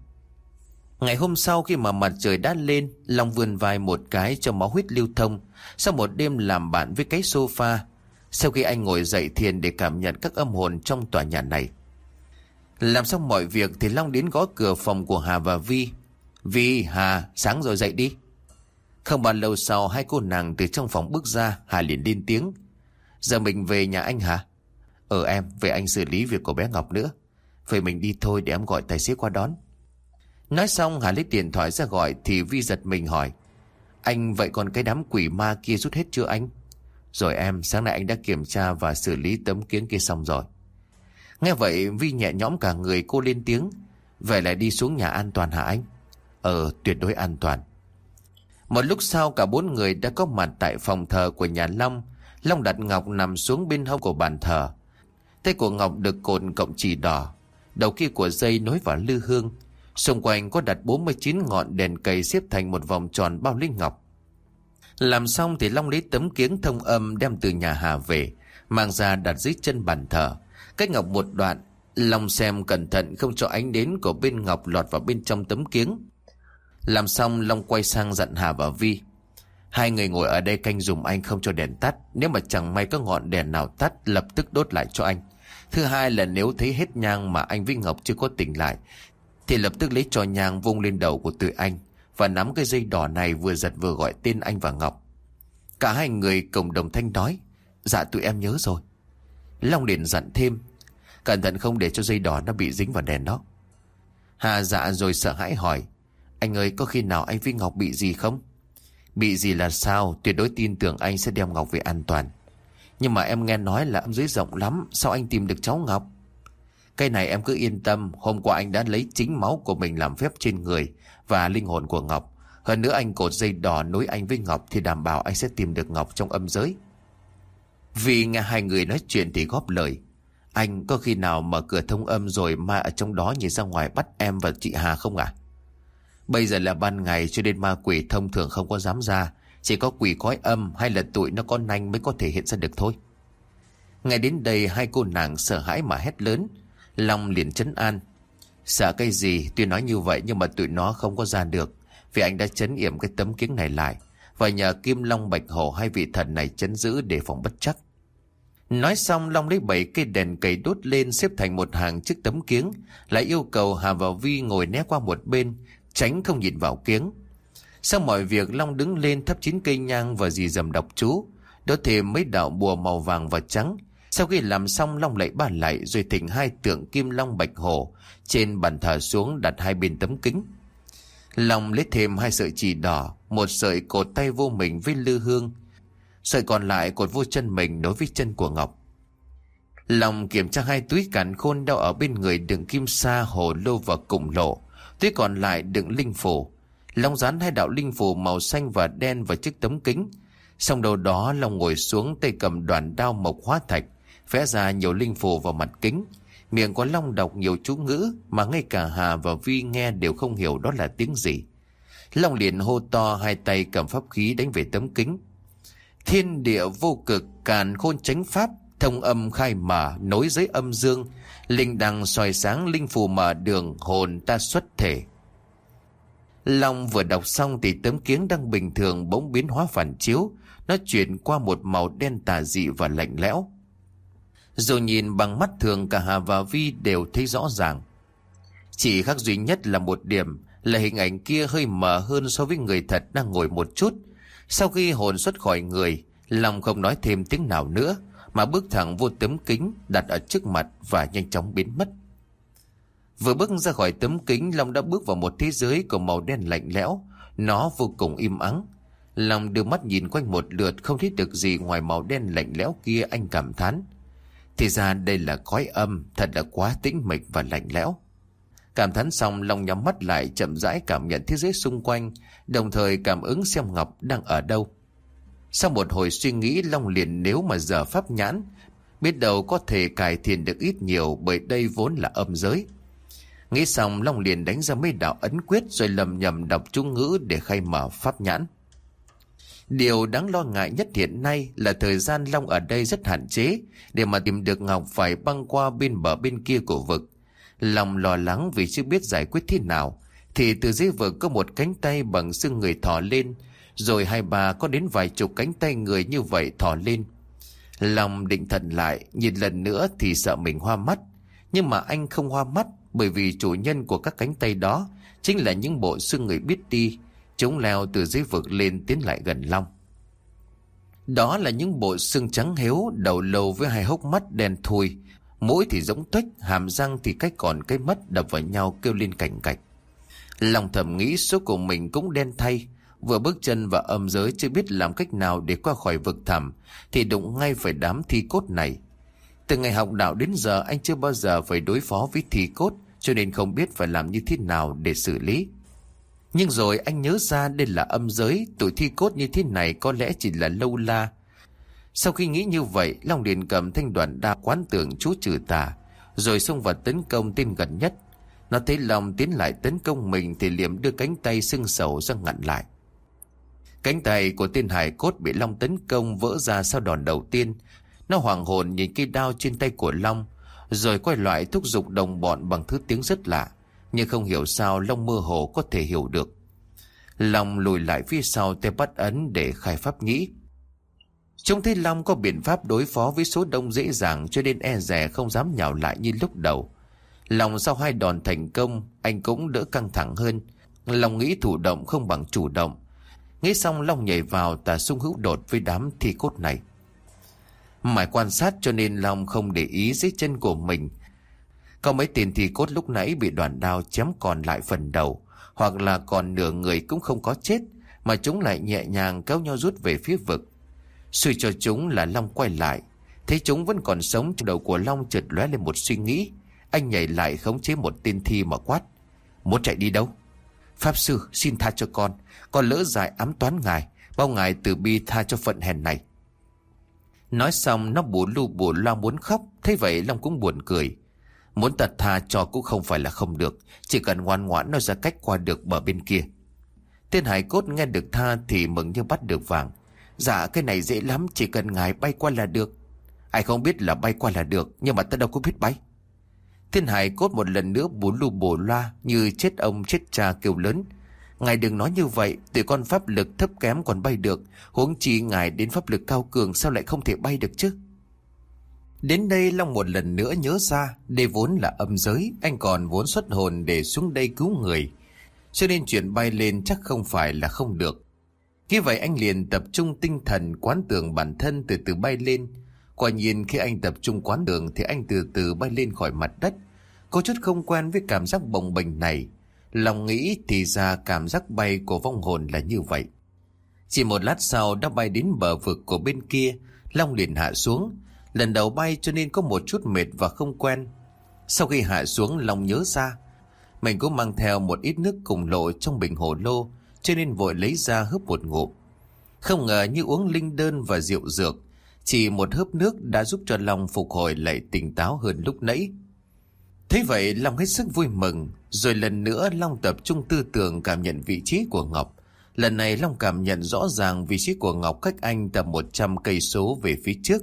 Ngày hôm sau khi mà mặt trời đã lên, Long vươn vai một cái cho máu huyết lưu thông. Sau một đêm làm bạn với cái sofa, sau khi anh ngồi dậy thiền để cảm nhận các âm hồn trong tòa nhà này. Làm xong mọi việc thì Long đến gõ cửa phòng của Hà và Vi. Vi, Hà, sáng rồi dậy đi. Không bao lâu sau hai cô nàng từ trong phòng bước ra. Hà liền lên tiếng: Giờ mình về nhà anh hả? Ờ em, về anh xử lý việc của bé Ngọc nữa. Vậy mình đi thôi, để em gọi tài xế qua đón. Nói xong Hà lấy điện thoại ra gọi thì Vi giật mình hỏi: Anh vậy còn cái đám quỷ ma kia rút hết chưa anh? Rồi em, sáng nay anh đã kiểm tra và xử lý tấm kiếng kia xong rồi. Nghe vậy Vi nhẹ nhõm cả người, cô lên tiếng. Vậy lại đi xuống nhà an toàn hả anh? Ờ, tuyệt đối an toàn. Một lúc sau cả bốn người đã có mặt tại phòng thờ của nhà Long. Long đặt Ngọc nằm xuống bên hông của bàn thờ. Tay của Ngọc được cột cộng chỉ đỏ, đầu kia của dây nối vào lư hương. Xung quanh có đặt bốn mươi chín ngọn đèn cầy xếp thành một vòng tròn bao linh ngọc. Làm xong thì Long lấy tấm kiếng thông âm đem từ nhà Hà về, mang ra đặt dưới chân bàn thờ. Cách Ngọc một đoạn, Long xem cẩn thận không cho ánh đến của bên Ngọc lọt vào bên trong tấm kiếng. Làm xong, Long quay sang dặn Hà và Vi. Hai người ngồi ở đây canh dùm anh, không cho đèn tắt. Nếu mà chẳng may có ngọn đèn nào tắt, lập tức đốt lại cho anh. Thứ hai là nếu thấy hết nhang mà anh với Ngọc chưa có tỉnh lại, thì lập tức lấy trò nhang vung lên đầu của tụi anh và nắm cái dây đỏ này, vừa giật vừa gọi tên anh và Ngọc. Cả hai người cùng đồng thanh nói: Dạ tụi em nhớ rồi. Long liền dặn thêm: Cẩn thận không để cho dây đỏ nó bị dính vào đèn đó. Hà dạ rồi sợ hãi hỏi: Anh ơi, có khi nào anh với Ngọc bị gì không? Bị gì là sao? Tuyệt đối tin tưởng anh sẽ đem Ngọc về an toàn. Nhưng mà em nghe nói là âm dưới rộng lắm, sao anh tìm được cháu Ngọc? Cái này em cứ yên tâm, hôm qua anh đã lấy chính máu của mình làm phép trên người và linh hồn của Ngọc. Hơn nữa anh cột dây đỏ nối anh với Ngọc thì đảm bảo anh sẽ tìm được Ngọc trong âm giới. Vì nghe hai người nói chuyện thì góp lời: Anh có khi nào mở cửa thông âm rồi ma ở trong đó nhảy ra ngoài bắt em và chị Hà không ạ? À? Bây giờ là ban ngày cho nên ma quỷ thông thường không có dám ra, chỉ có quỷ cõi âm hay là tụi nó có nanh mới có thể hiện ra được thôi. Ngay đến đây hai cô nàng sợ hãi mà hét lớn. Long liền trấn an: Sợ cái gì, tuy nói như vậy nhưng mà tụi nó không có ra được, vì anh đã trấn yểm cái tấm kiếng này lại và nhờ Kim Long Bạch Hổ hai vị thần này trấn giữ để phòng bất trắc. Nói xong, Long lấy bảy cây đèn cầy đốt lên xếp thành một hàng trước tấm kiếng, lại yêu cầu Hà và Vi ngồi né qua một bên, tránh không nhìn vào kiếng. Sau mọi việc, Long đứng lên thắp chín cây nhang và dì dầm đọc chú, đốt thêm mấy đạo bùa màu vàng và trắng. Sau khi làm xong, Long lạy ba lạy rồi thỉnh hai tượng Kim Long Bạch Hổ trên bàn thờ xuống, đặt hai bên tấm kính. Long lấy thêm hai sợi chỉ đỏ, một sợi cột tay vô mình với lư hương, sợi còn lại cột vô chân mình nối với chân của Ngọc. Long kiểm tra hai túi càn khôn đeo ở bên người đựng kim sa, hồ lô và củng lộ, túi còn lại đựng linh phù. Long dán hai đạo linh phù màu xanh và đen vào chiếc tấm kính. Xong đầu đó, Long ngồi xuống, tay cầm đoàn đao mộc hóa thạch, vẽ ra nhiều linh phù vào mặt kính. Miệng của Long đọc nhiều chú ngữ mà ngay cả Hà và Vi nghe đều không hiểu đó là tiếng gì. Long liền hô to, hai tay cầm pháp khí đánh về tấm kính. Thiên địa vô cực, càn khôn chánh pháp, thông âm khai mở, nối giới âm dương, linh đăng soi sáng, linh phù mở đường, hồn ta xuất thể. Long vừa đọc xong thì tấm kiếng đang bình thường bỗng biến hóa phản chiếu, nó chuyển qua một màu đen tà dị và lạnh lẽo. Rồi nhìn bằng mắt thường, cả Hà và Vi đều thấy rõ ràng. Chỉ khác duy nhất là một điểm, là hình ảnh kia hơi mờ hơn so với người thật đang ngồi một chút. Sau khi hồn xuất khỏi người, Long không nói thêm tiếng nào nữa, mà bước thẳng vô tấm kính đặt ở trước mặt và nhanh chóng biến mất. Vừa bước ra khỏi tấm kính, Long đã bước vào một thế giới của màu đen lạnh lẽo, nó vô cùng im ắng. Long đưa mắt nhìn quanh một lượt, không thấy được gì ngoài màu đen lạnh lẽo kia. Anh cảm thán: thì ra đây là cõi âm, thật là quá tĩnh mịch và lạnh lẽo. Cảm thán xong, Long nhắm mắt lại, chậm rãi cảm nhận thế giới xung quanh, đồng thời cảm ứng xem Ngọc đang ở đâu. Sau một hồi suy nghĩ, Long liền nếu mà giờ pháp nhãn, biết đâu có thể cải thiện được ít nhiều, bởi đây vốn là âm giới. Nghĩ xong, Long liền đánh ra mấy đạo ấn quyết rồi lầm nhầm đọc chú ngữ để khai mở pháp nhãn. Điều đáng lo ngại nhất hiện nay là thời gian Long ở đây rất hạn chế, để mà tìm được Ngọc phải băng qua bên bờ bên kia của vực. Long lo lắng vì chưa biết giải quyết thế nào, thì từ dưới vực có một cánh tay bằng xương người thò lên, rồi hai bà có đến vài chục cánh tay người như vậy thò lên. Long định thần lại, nhìn lần nữa thì sợ mình hoa mắt, nhưng mà anh không hoa mắt, bởi vì chủ nhân của các cánh tay đó chính là những bộ xương người biết đi. Chúng leo từ dưới vực lên, tiến lại gần Long. Đó là những bộ xương trắng héo, đầu lâu với hai hốc mắt đen thui, mũi thì giống tuếch, hàm răng thì cách còn cái mắt đập vào nhau kêu lên cành cạch. Long thầm nghĩ số của mình cũng đen thay, Vừa bước chân vào âm giới chưa biết làm cách nào để qua khỏi vực thẳm thì đụng ngay phải đám thi cốt này. Từ ngày học đạo đến giờ anh chưa bao giờ phải đối phó với thi cốt, cho nên không biết phải làm như thế nào để xử lý. Nhưng rồi anh nhớ ra đây là âm giới, tụi thi cốt như thế này có lẽ chỉ là lâu la. Sau khi nghĩ như vậy, Long liền cầm thanh đoạn đao quán tưởng chú trừ tà, rồi xông vào tấn công tên gần nhất. Nó thấy Long tiến lại tấn công mình thì liệm đưa cánh tay sưng sầu ra ngăn lại. Cánh tay của tên hài cốt bị Long tấn công vỡ ra sau đòn đầu tiên. Nó hoảng hồn nhìn cây đao trên tay của Long, rồi quay lại thúc giục đồng bọn bằng thứ tiếng rất lạ, nhưng không hiểu sao Long mơ hồ có thể hiểu được. Long lùi lại phía sau tay bắt ấn để khai pháp nghĩ. Trông thấy Long có biện pháp đối phó với số đông dễ dàng, cho nên e dè không dám nhào lại như lúc đầu. Long sau hai đòn thành công, anh cũng đỡ căng thẳng hơn. Long nghĩ thủ động không bằng chủ động. Nghĩ xong, Long nhảy vào tà xung hữu đột với đám thi cốt này. Mãi quan sát cho nên Long không để ý dưới chân của mình. Có mấy tên thi cốt lúc nãy bị đoàn đao chém còn lại phần đầu, hoặc là còn nửa người cũng không có chết, mà chúng lại nhẹ nhàng kéo nhau rút về phía vực. Suy cho chúng là Long quay lại, thấy chúng vẫn còn sống. Trong đầu của Long chợt lóe lên một suy nghĩ. Anh nhảy lại khống chế một tên thi mà quát: Muốn chạy đi đâu? Pháp sư, xin tha cho con. Con lỡ dại ám toán ngài, mong ngài từ bi tha cho phận hèn này. Nói xong nó bù lu bù loa muốn khóc. Thế vậy Long cũng buồn cười. Muốn tật tha cho cũng không phải là không được, chỉ cần ngoan ngoãn nó ra cách qua được bờ bên kia. Tên hài cốt nghe được tha thì mừng như bắt được vàng. Dạ cái này dễ lắm, chỉ cần ngài bay qua là được. Ai không biết là bay qua là được, nhưng mà ta đâu có biết bay. Tên hài cốt một lần nữa bù lu bù loa như chết ông chết cha kêu lớn: Ngài đừng nói như vậy, tụi con pháp lực thấp kém còn bay được, huống chi ngài đến pháp lực cao cường sao lại không thể bay được chứ? Đến đây Long một lần nữa nhớ ra đây vốn là âm giới, anh còn vốn xuất hồn để xuống đây cứu người, cho nên chuyện bay lên chắc không phải là không được. Khi vậy anh liền tập trung tinh thần quán tưởng bản thân từ từ bay lên. Quả nhiên khi anh tập trung quán tưởng thì anh từ từ bay lên khỏi mặt đất. Có chút không quen với cảm giác bồng bềnh này. Lòng nghĩ thì ra cảm giác bay của vong hồn là như vậy. Chỉ một lát sau đã bay đến bờ vực của bên kia. Long liền hạ xuống. Lần đầu bay cho nên có một chút mệt và không quen. Sau khi hạ xuống, Long nhớ ra mình cũng mang theo một ít nước cùng lộ trong bình hồ lô, cho nên vội lấy ra hớp một ngụm. Không ngờ như uống linh đơn và rượu dược, chỉ một hớp nước đã giúp cho Long phục hồi lại tỉnh táo hơn lúc nãy. Thế vậy Long hết sức vui mừng. Rồi lần nữa Long tập trung tư tưởng cảm nhận vị trí của Ngọc. Lần này Long cảm nhận rõ ràng vị trí của Ngọc cách anh tầm một trăm cây số về phía trước.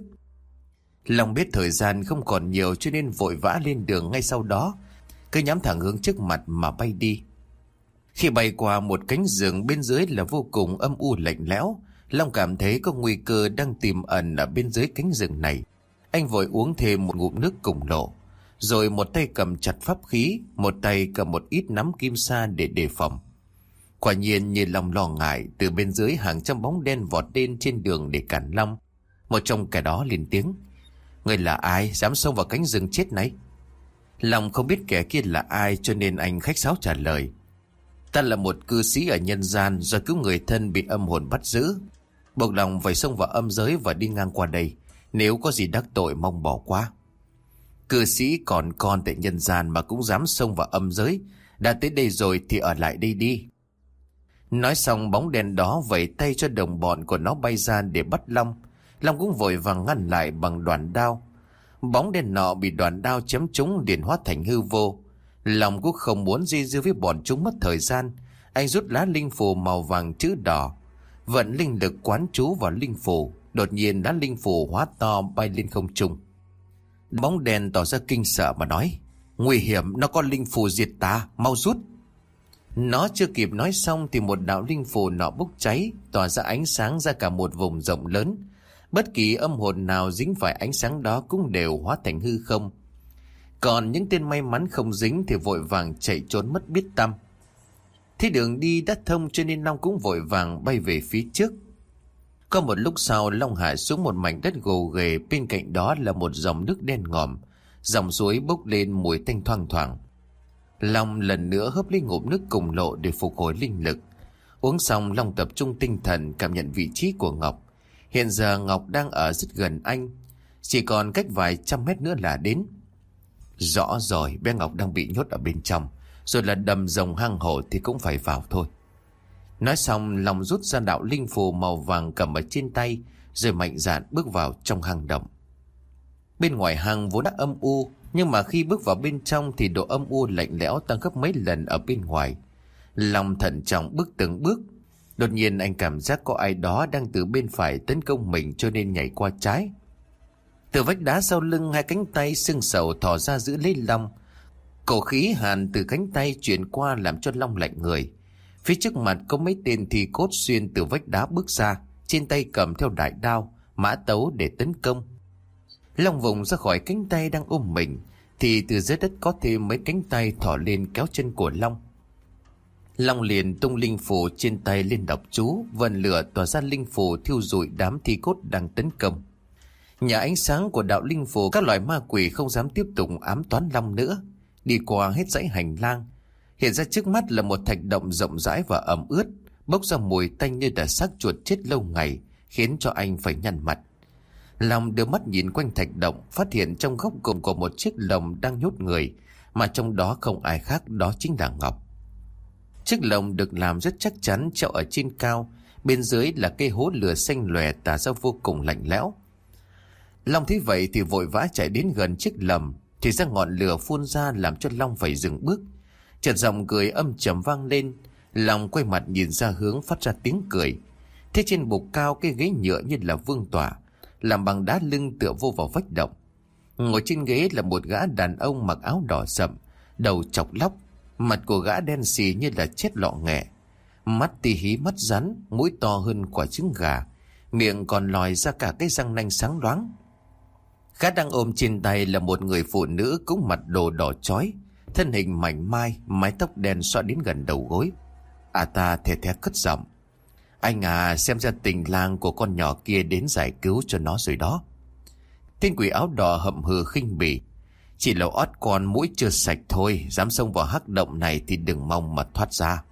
Long biết thời gian không còn nhiều cho nên vội vã lên đường ngay sau đó, cứ nhắm thẳng hướng trước mặt mà bay đi. Khi bay qua một cánh rừng bên dưới là vô cùng âm u lạnh lẽo, Long cảm thấy có nguy cơ đang tiềm ẩn ở bên dưới cánh rừng này. Anh vội uống thêm một ngụm nước cùng lộ, rồi một tay cầm chặt pháp khí, một tay cầm một ít nắm kim sa để đề phòng. Quả nhiên như Long lo ngại, từ bên dưới hàng trăm bóng đen vọt lên trên đường để cản Long. Một trong kẻ đó lên tiếng: Người là ai dám xông vào cánh rừng chết này? Long không biết kẻ kia là ai cho nên anh khách sáo trả lời: Ta là một cư sĩ ở nhân gian, do cứu người thân bị âm hồn bắt giữ, buộc lòng phải xông vào âm giới và đi ngang qua đây. Nếu có gì đắc tội mong bỏ qua. Cư sĩ còn con tại nhân gian mà cũng dám xông vào âm giới, đã tới đây rồi thì ở lại đây đi. Nói xong bóng đen đó vẫy tay cho đồng bọn của nó bay ra để bắt Long. Long cũng vội vàng ngăn lại bằng đoàn đao. Bóng đen nọ bị đoàn đao chém trúng liền hóa thành hư vô. Long cũng không muốn di dư với bọn chúng mất thời gian. Anh rút lá linh phù màu vàng chữ đỏ, vận linh lực quán chú vào linh phù. Đột nhiên lá linh phù hóa to bay lên không trung. Bóng đen tỏ ra kinh sợ mà nói: Nguy hiểm, nó có linh phù diệt tà, mau rút. Nó chưa kịp nói xong thì một đạo linh phù nọ bốc cháy, tỏa ra ánh sáng ra cả một vùng rộng lớn. Bất kỳ âm hồn nào dính phải ánh sáng đó cũng đều hóa thành hư không. Còn những tên may mắn không dính thì vội vàng chạy trốn mất biết tăm. Thế đường đi đã thông cho nên Long cũng vội vàng bay về phía trước. Có một lúc sau, Long hạ xuống một mảnh đất gồ ghề, bên cạnh đó là một dòng nước đen ngòm, dòng suối bốc lên mùi tanh thoang thoảng. Long lần nữa hớp lấy ngụm nước cùng lộ để phục hồi linh lực. Uống xong, Long tập trung tinh thần cảm nhận vị trí của Ngọc. Hiện giờ Ngọc đang ở rất gần anh, chỉ còn cách vài trăm mét nữa là đến. Rõ rồi, bé Ngọc đang bị nhốt ở bên trong, rồi là đầm rồng hang hổ thì cũng phải vào thôi. Nói xong, Long rút ra đạo linh phù màu vàng cầm ở trên tay, rồi mạnh dạn bước vào trong hang động. Bên ngoài hang vốn đã âm u, nhưng mà khi bước vào bên trong thì độ âm u lạnh lẽo tăng gấp mấy lần ở bên ngoài. Long thận trọng bước từng bước. Đột nhiên anh cảm giác có ai đó đang từ bên phải tấn công mình, cho nên nhảy qua trái. Từ vách đá sau lưng, hai cánh tay sưng sầu thò ra giữ lấy Long. Cổ khí hàn từ cánh tay chuyển qua làm cho Long lạnh người. Phía trước mặt có mấy tên thi cốt xuyên từ vách đá bước ra, trên tay cầm theo đại đao, mã tấu để tấn công. Long vùng ra khỏi cánh tay đang ôm mình, thì từ dưới đất có thêm mấy cánh tay thò lên kéo chân của Long. Long liền tung linh phù trên tay lên đọc chú, vần lửa tỏa ra linh phù thiêu rụi đám thi cốt đang tấn công. Nhờ ánh sáng của đạo linh phù, các loài ma quỷ không dám tiếp tục ám toán Long nữa. Đi qua hết dãy hành lang, hiện ra trước mắt là một thạch động rộng rãi và ẩm ướt, bốc ra mùi tanh như là xác chuột chết lâu ngày, khiến cho anh phải nhăn mặt. Long đưa mắt nhìn quanh thạch động, phát hiện trong góc cùng có một chiếc lồng đang nhốt người, mà trong đó không ai khác, đó chính là Ngọc. Chiếc lồng được làm rất chắc chắn, treo ở trên cao, bên dưới là cây hố lửa xanh lòe tỏa ra vô cùng lạnh lẽo. Long thấy vậy thì vội vã chạy đến gần chiếc lồng, thì ra ngọn lửa phun ra làm cho Long phải dừng bước. Chợt giọng cười âm trầm vang lên. Long quay mặt nhìn ra hướng phát ra tiếng cười. Thế trên bục cao cái ghế nhựa như là vương tọa, làm bằng đá lưng tựa vô vào vách động. Ngồi trên ghế là một gã đàn ông mặc áo đỏ sậm, đầu chọc lóc, mặt của gã đen xì như là chết lọ nghẹ, mắt tì hí mắt rắn, mũi to hơn quả trứng gà, miệng còn lòi ra cả cái răng nanh sáng loáng. Gã đang ôm trên tay là một người phụ nữ cũng mặt đồ đỏ chói, thân hình mảnh mai, mái tóc đen xõa đến gần đầu gối. À ta thè thé cất giọng: "Anh à, xem ra tình lang của con nhỏ kia đến giải cứu cho nó rồi đó." Tên quỷ áo đỏ hậm hừ khinh bỉ: "Chỉ là ót con mũi chưa sạch thôi, dám xông vào hắc động này thì đừng mong mà thoát ra."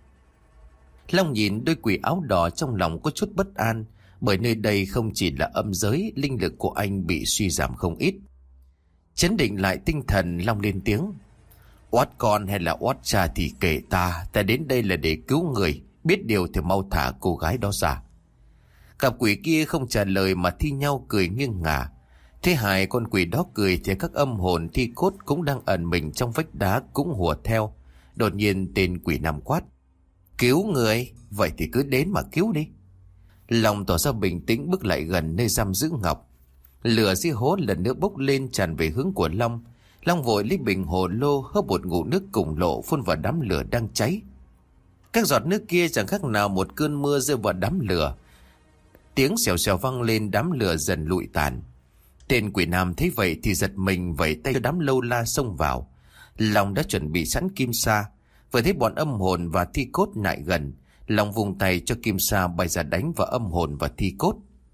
Long nhìn đôi quỷ áo đỏ trong lòng có chút bất an, bởi nơi đây không chỉ là âm giới, linh lực của anh bị suy giảm không ít. Chấn định lại tinh thần, Long lên tiếng: "Oát con hay là oát cha thì kệ ta, ta đến đây là để cứu người, biết điều thì mau thả cô gái đó ra." Cặp quỷ kia không trả lời mà thi nhau cười nghiêng ngả. Thế hai con quỷ đó cười thì các âm hồn thi cốt cũng đang ẩn mình trong vách đá cũng hùa theo. Đột nhiên tên quỷ nằm quát: "Cứu người? Vậy thì cứ đến mà cứu đi." Long tỏ ra bình tĩnh bước lại gần nơi giam giữ Ngọc. Lửa dưới hố lần nữa bốc lên tràn về hướng của Long. Long vội lấy bình hồ lô hớp một ngụm nước cùng lộ phun vào đám lửa đang cháy. Các giọt nước kia chẳng khác nào một cơn mưa rơi vào đám lửa. Tiếng xèo xèo vang lên, đám lửa dần lụi tàn. Tên quỷ nam thấy vậy thì giật mình vẫy tay cho đám lâu la xông vào. Long đã chuẩn bị sẵn kim sa, vừa thấy bọn âm hồn và thi cốt lại gần, Long vùng tay cho kim sa bay ra đánh vào âm hồn và thi cốt.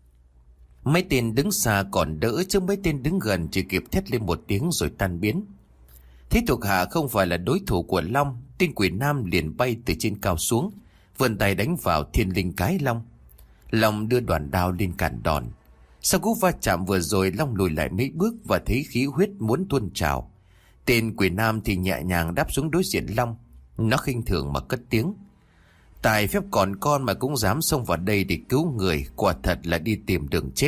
Mấy tên đứng xa còn đỡ, chứ mấy tên đứng gần chỉ kịp thét lên một tiếng rồi tan biến. Thế thuộc hạ không phải là đối thủ của Long, tên quỷ nam liền bay từ trên cao xuống, vươn tay đánh vào thiên linh cái Long. Long đưa đoàn đao lên cản đòn. Sau cú va chạm vừa rồi, Long lùi lại mấy bước và thấy khí huyết muốn tuôn trào. Tên quỷ nam thì nhẹ nhàng đáp xuống đối diện Long. Nó khinh thường mà cất tiếng: "Tài phép còn con mà cũng dám xông vào đây để cứu người, quả thật là đi tìm đường chết."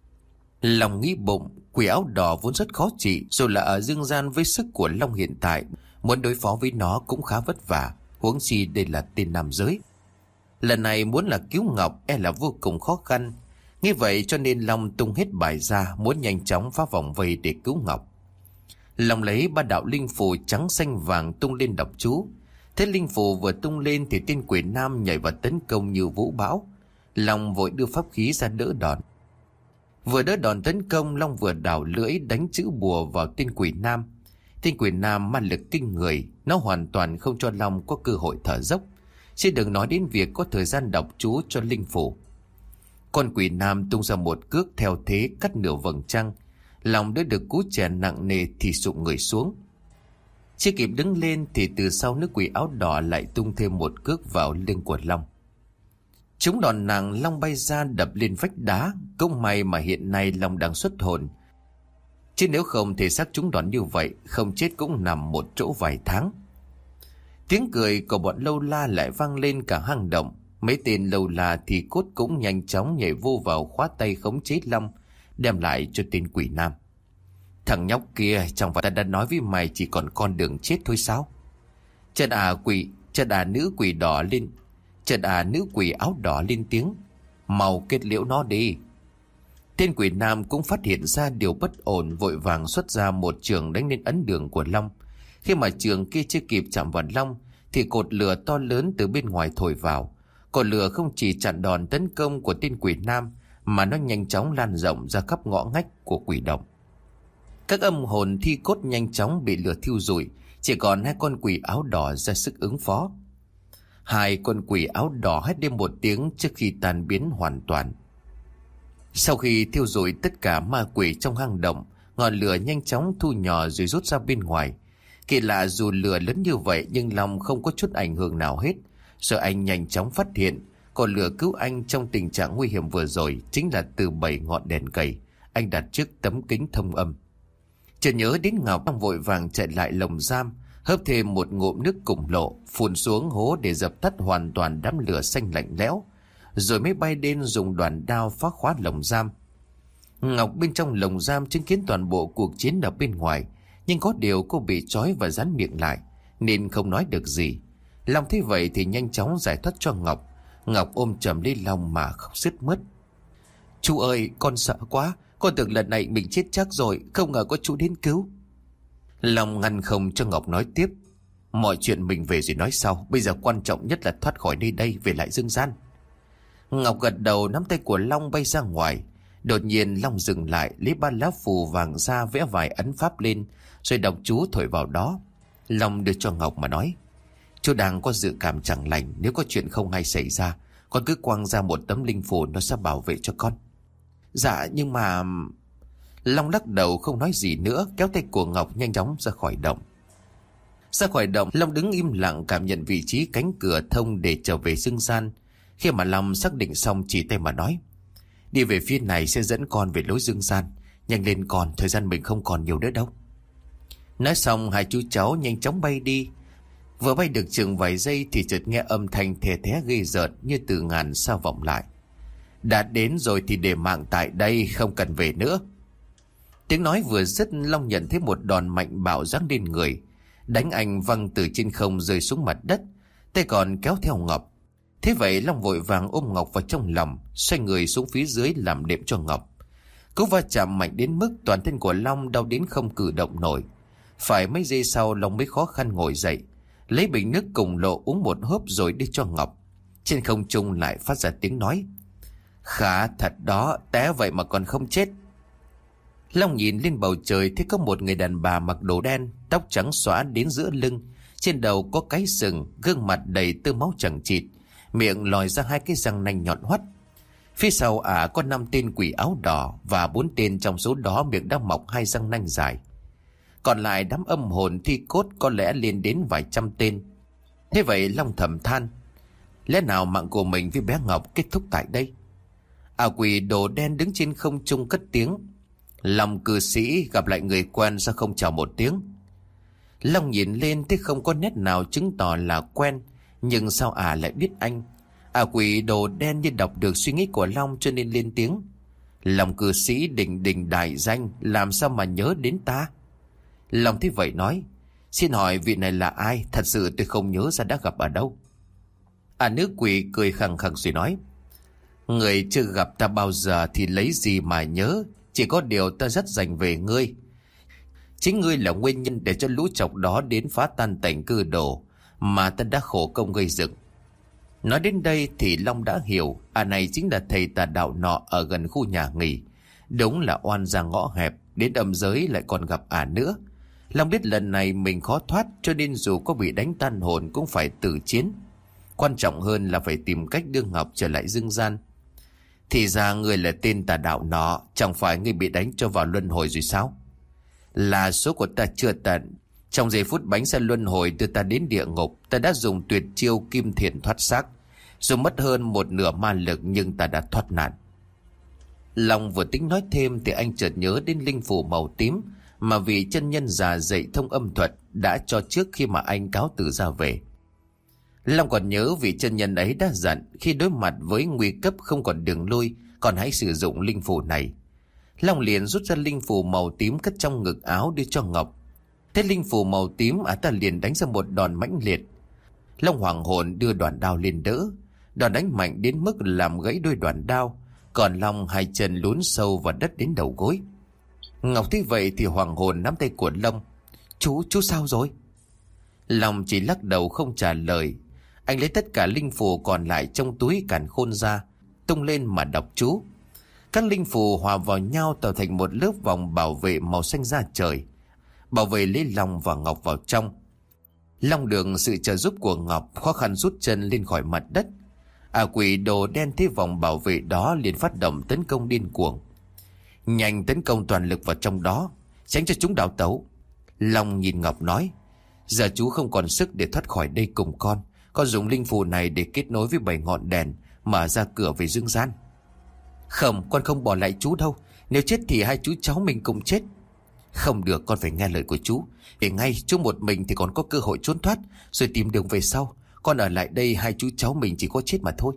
Long nghĩ bụng, quỷ áo đỏ vốn rất khó trị, rồi là ở dương gian với sức của Long hiện tại, muốn đối phó với nó cũng khá vất vả, huống chi đây là tên nam giới. Lần này muốn là cứu Ngọc e là vô cùng khó khăn. Như vậy cho nên Long tung hết bài ra, muốn nhanh chóng phá vòng vây để cứu Ngọc. Long lấy ba đạo linh phù trắng xanh vàng tung lên đọc chú. Thế linh phù vừa tung lên thì tên quỷ nam nhảy vào tấn công như vũ bão. Long vội đưa pháp khí ra đỡ đòn. Vừa đỡ đòn tấn công, Long vừa đảo lưỡi đánh chữ bùa vào tên quỷ nam. Tên quỷ nam ma lực kinh người, nó hoàn toàn không cho Long có cơ hội thở dốc, chứ đừng nói đến việc có thời gian đọc chú cho linh phù. Con quỷ nam tung ra một cước theo thế cắt nửa vầng trăng. Long đã được cú chè nặng nề thì sụp người xuống. Chưa kịp đứng lên thì từ sau nước quỷ áo đỏ lại tung thêm một cước vào lưng của Long. Chúng đòn nàng, Long bay ra đập lên vách đá. Cũng may mà hiện nay Long đang xuất hồn, chứ nếu không thì xác chúng đòn như vậy, không chết cũng nằm một chỗ vài tháng. Tiếng cười của bọn lâu la lại vang lên cả hang động. Mấy tên lâu la thì cốt cũng nhanh chóng nhảy vô vào khóa tay khống chế Long, đem lại cho tên quỷ nam. Thằng nhóc kia, chẳng phải ta đã nói với mày chỉ còn con đường chết thôi sao? Chợt à quỷ, chợt à nữ quỷ đỏ lên, chợt à nữ quỷ áo đỏ lên tiếng. Mau kết liễu nó đi. Tên quỷ nam cũng phát hiện ra điều bất ổn, vội vàng xuất ra một trường đánh lên ấn đường của Long. Khi mà trường kia chưa kịp chạm vào Long thì cột lửa to lớn từ bên ngoài thổi vào. Cột lửa không chỉ chặn đòn tấn công của tên quỷ nam, mà nó nhanh chóng lan rộng ra khắp ngõ ngách của quỷ động. Các âm hồn thi cốt nhanh chóng bị lửa thiêu rụi, chỉ còn hai con quỷ áo đỏ ra sức ứng phó. Hai con quỷ áo đỏ hét lên một tiếng trước khi tan biến hoàn toàn. Sau khi thiêu rụi tất cả ma quỷ trong hang động, ngọn lửa nhanh chóng thu nhỏ rồi rút ra bên ngoài. Kỳ lạ, dù lửa lớn như vậy nhưng Long không có chút ảnh hưởng nào hết. Sợ anh nhanh chóng phát hiện còn lửa cứu anh trong tình trạng nguy hiểm vừa rồi chính là từ bảy ngọn đèn cầy anh đặt trước tấm kính thông âm. Chợt nhớ đến Ngọc, Long vội vàng chạy lại lồng giam, hớp thêm một ngụm nước cùng lộ, phun xuống hố để dập tắt hoàn toàn đám lửa xanh lạnh lẽo, rồi mới bay đến dùng đoàn đao phá khóa lồng giam. Ngọc bên trong lồng giam chứng kiến toàn bộ cuộc chiến ở bên ngoài, nhưng có điều cô bị trói và dán miệng lại nên không nói được gì. Long thấy vậy thì nhanh chóng giải thoát cho Ngọc. Ngọc ôm chầm lấy Long mà khóc sướt mướt. Chú ơi, con sợ quá, con tưởng lần này mình chết chắc rồi, không ngờ có chú đến cứu. Long ngăn không cho Ngọc nói tiếp. Mọi chuyện mình về rồi nói sau, bây giờ quan trọng nhất là thoát khỏi nơi đây, về lại dương gian. Ngọc gật đầu, nắm tay của Long bay ra ngoài. Đột nhiên Long dừng lại, lấy ba lá phù vàng ra vẽ vài ấn pháp lên, rồi đọc chú thổi vào đó. Long đưa cho Ngọc mà nói: Chú đang có dự cảm chẳng lành, nếu có chuyện không hay xảy ra, con cứ quăng ra một tấm linh phù, nó sẽ bảo vệ cho con. Dạ nhưng mà... Long lắc đầu không nói gì nữa, kéo tay của Ngọc nhanh chóng ra khỏi động. Ra khỏi động, Long đứng im lặng cảm nhận vị trí cánh cửa thông để trở về dương gian. Khi mà Long xác định xong, chỉ tay mà nói: Đi về phía này sẽ dẫn con về lối dương gian. Nhanh lên con, thời gian mình không còn nhiều nữa đâu. Nói xong, hai chú cháu nhanh chóng bay đi. Vừa bay được chừng vài giây thì chợt nghe âm thanh thè thé ghê rợn như từ ngàn sao vọng lại: Đã đến rồi thì để mạng tại đây, không cần về nữa. Tiếng nói vừa dứt, Long nhận thấy một đòn mạnh bạo giáng lên người, đánh anh văng từ trên không rơi xuống mặt đất, tay còn kéo theo Ngọc. Thế vậy Long vội vàng ôm Ngọc vào trong lòng, xoay người xuống phía dưới làm đệm cho Ngọc. Cú va chạm mạnh đến mức toàn thân của Long đau đến không cử động nổi. Phải mấy giây sau Long mới khó khăn ngồi dậy, lấy bình nước cùng lộ uống một hớp rồi đưa cho Ngọc. Trên không trung lại phát ra tiếng nói: Khá thật đó, té vậy mà còn không chết. Long nhìn lên bầu trời thấy có một người đàn bà mặc đồ đen, tóc trắng xõa đến giữa lưng, trên đầu có cái sừng, gương mặt đầy tơ máu chằng chịt, miệng lòi ra hai cái răng nanh nhọn hoắt. Phía sau ả à, có năm tên quỷ áo đỏ, và bốn tên trong số đó miệng đang mọc hai răng nanh dài. Còn lại đám âm hồn thi cốt có lẽ lên đến vài trăm tên. Thế vậy Long thầm than: Lẽ nào mạng của mình với bé Ngọc kết thúc tại đây? À quỷ đồ đen đứng trên không trung cất tiếng: Long cư sĩ, gặp lại người quen sao không chào một tiếng? Long nhìn lên thấy không có nét nào chứng tỏ là quen, nhưng sao ả à lại biết anh? À quỷ đồ đen như đọc được suy nghĩ của Long cho nên lên tiếng: Long cư sĩ đình đình đại danh, làm sao mà nhớ đến ta? Long thấy vậy nói: Xin hỏi vị này là ai? Thật sự tôi không nhớ ra đã gặp ở đâu. À nữ quỷ cười khằng khằng rồi nói: Người chưa gặp ta bao giờ thì lấy gì mà nhớ, chỉ có điều ta rất dành về ngươi. Chính ngươi là nguyên nhân để cho lũ chọc đó đến phá tan tành cư đồ mà ta đã khổ công gây dựng. Nói đến đây thì Long đã hiểu, à này chính là thầy tà đạo nọ ở gần khu nhà nghỉ. Đúng là oan ra ngõ hẹp, đến âm giới lại còn gặp ả nữa. Long biết lần này mình khó thoát, cho nên dù có bị đánh tan hồn cũng phải tử chiến. Quan trọng hơn là phải tìm cách đưa Ngọc trở lại dương gian. Thì ra người là tên tà đạo nọ, chẳng phải người bị đánh cho vào luân hồi rồi sao? Là số của ta chưa tận. Trong giây phút bánh xe luân hồi đưa ta đến địa ngục, ta đã dùng tuyệt chiêu kim thiện thoát xác, Dù mất hơn một nửa ma lực nhưng ta đã thoát nạn. Long vừa tính nói thêm thì anh chợt nhớ đến linh phù màu tím mà vị chân nhân già dạy thông âm thuật đã cho trước khi mà anh cáo từ ra về. Long còn nhớ vị chân nhân ấy đã dặn khi đối mặt với nguy cấp không còn đường lui, còn hãy sử dụng linh phù này. Long liền rút ra linh phù màu tím cất trong ngực áo đưa cho Ngọc. Thế linh phù màu tím ả ta liền đánh ra một đòn mãnh liệt. Long hoàng hồn đưa đoàn đao lên đỡ. Đòn đánh mạnh đến mức làm gãy đôi đoàn đao, còn Long hai chân lún sâu vào đất đến đầu gối. Ngọc thấy vậy thì hoàng hồn nắm tay của Long. Chú, chú sao rồi? Long chỉ lắc đầu không trả lời. Anh lấy tất cả linh phù còn lại trong túi càn khôn ra, tung lên mà đọc chú. Các linh phù hòa vào nhau tạo thành một lớp vòng bảo vệ màu xanh da trời, bảo vệ lấy Long và Ngọc vào trong. Long được sự trợ giúp của Ngọc khó khăn rút chân lên khỏi mặt đất. À quỷ đồ đen thấy vòng bảo vệ đó liền phát động tấn công điên cuồng. Nhanh tấn công toàn lực vào trong đó, tránh cho chúng đào tẩu. Long nhìn Ngọc nói: Giờ chú không còn sức để thoát khỏi đây cùng con. Con dùng linh phù này để kết nối với bảy ngọn đèn, mở ra cửa về dương gian. Không, con không bỏ lại chú đâu. Nếu chết thì hai chú cháu mình cùng chết. Không được, con phải nghe lời của chú. Để ngay chú một mình thì còn có cơ hội trốn thoát, rồi tìm đường về sau. Con ở lại đây hai chú cháu mình chỉ có chết mà thôi.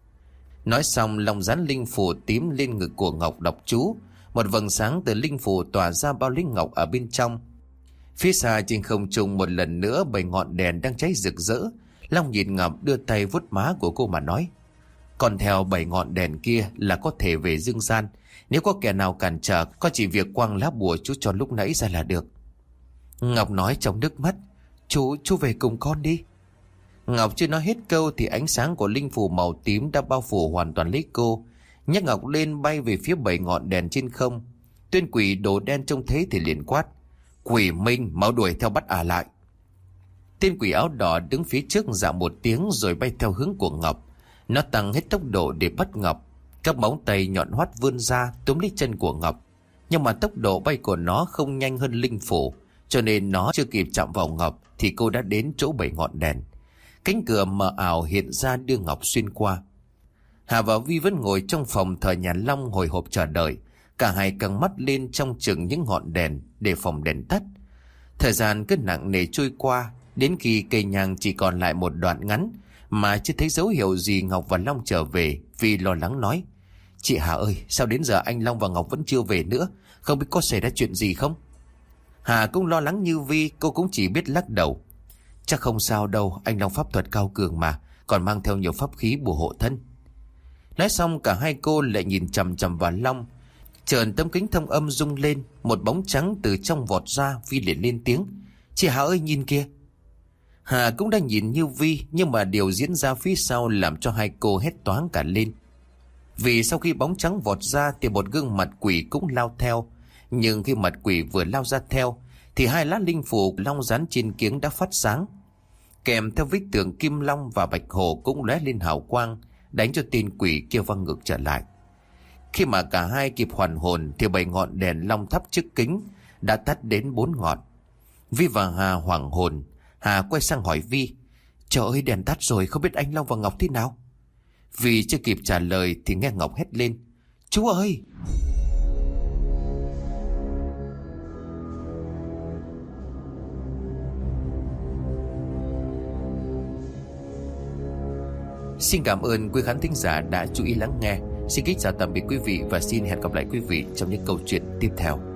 Nói xong Long dán linh phù tím lên ngực của Ngọc đọc chú. Một vầng sáng từ linh phù tỏa ra bao lấy Ngọc ở bên trong. Phía xa trên không trung một lần nữa bảy ngọn đèn đang cháy rực rỡ. Long nhìn Ngọc đưa tay vuốt má của cô mà nói: Còn theo bảy ngọn đèn kia là có thể về dương gian. Nếu có kẻ nào cản trở, có chỉ việc quăng lá bùa chú cho lúc nãy ra là được. Ngọc nói trong nước mắt: Chú, chú về cùng con đi. Ngọc chưa nói hết câu thì ánh sáng của linh phù màu tím đã bao phủ hoàn toàn lấy cô, nhấc Ngọc lên bay về phía bảy ngọn đèn trên không. Tên quỷ đồ đen trông thấy thì liền quát: Quỷ Minh, mau đuổi theo bắt ả lại. Tên quỷ áo đỏ đứng phía trước dạ một tiếng rồi bay theo hướng của Ngọc. Nó tăng hết tốc độ để bắt Ngọc. Các móng tay nhọn hoắt vươn ra túm lấy chân của Ngọc, nhưng mà tốc độ bay của nó không nhanh hơn linh phù, cho nên nó chưa kịp chạm vào Ngọc thì cô đã đến chỗ bảy ngọn đèn. Cánh cửa mờ ảo hiện ra đưa Ngọc xuyên qua. Hà và Vi vẫn ngồi trong phòng thờ nhà Long hồi hộp chờ đợi. Cả hai căng mắt lên trong chừng những ngọn đèn để phòng đèn tắt. Thời gian cứ nặng nề trôi qua, đến khi cây nhang chỉ còn lại một đoạn ngắn mà chưa thấy dấu hiệu gì Ngọc và Long trở về. Vi lo lắng nói: Chị Hà ơi, sao đến giờ anh Long và Ngọc vẫn chưa về nữa? Không biết có xảy ra chuyện gì không? Hà cũng lo lắng như Vi, cô cũng chỉ biết lắc đầu: Chắc không sao đâu, anh Long pháp thuật cao cường mà, còn mang theo nhiều pháp khí bùa hộ thân. Nói xong cả hai cô lại nhìn chằm chằm vào Long. Chợt tấm kính thông âm rung lên, một bóng trắng từ trong vọt ra. Vi liền lên tiếng: Chị Hà ơi, nhìn kìa. Hà cũng đang nhìn như Vi, nhưng mà điều diễn ra phía sau làm cho hai cô hét toáng cả lên. Vì sau khi bóng trắng vọt ra thì một gương mặt quỷ cũng lao theo. Nhưng khi mặt quỷ vừa lao ra theo thì hai lá linh phù long dán trên kiếng đã phát sáng, kèm theo vết tượng kim long và bạch hổ cũng lóe lên hào quang, đánh cho tên quỷ kia văng ngược trở lại. Khi mà cả hai kịp hoàn hồn thì bảy ngọn đèn long thắp trước kính đã tắt đến bốn ngọn. Vi và Hà hoảng hồn. Hà quay sang hỏi Vi: Trời ơi, đèn tắt rồi, không biết anh Long và Ngọc thế nào? Vi chưa kịp trả lời thì nghe Ngọc hét lên: Chú ơi! Xin cảm ơn quý khán thính giả đã chú ý lắng nghe. Xin kính chào tạm biệt quý vị và xin hẹn gặp lại quý vị trong những câu chuyện tiếp theo.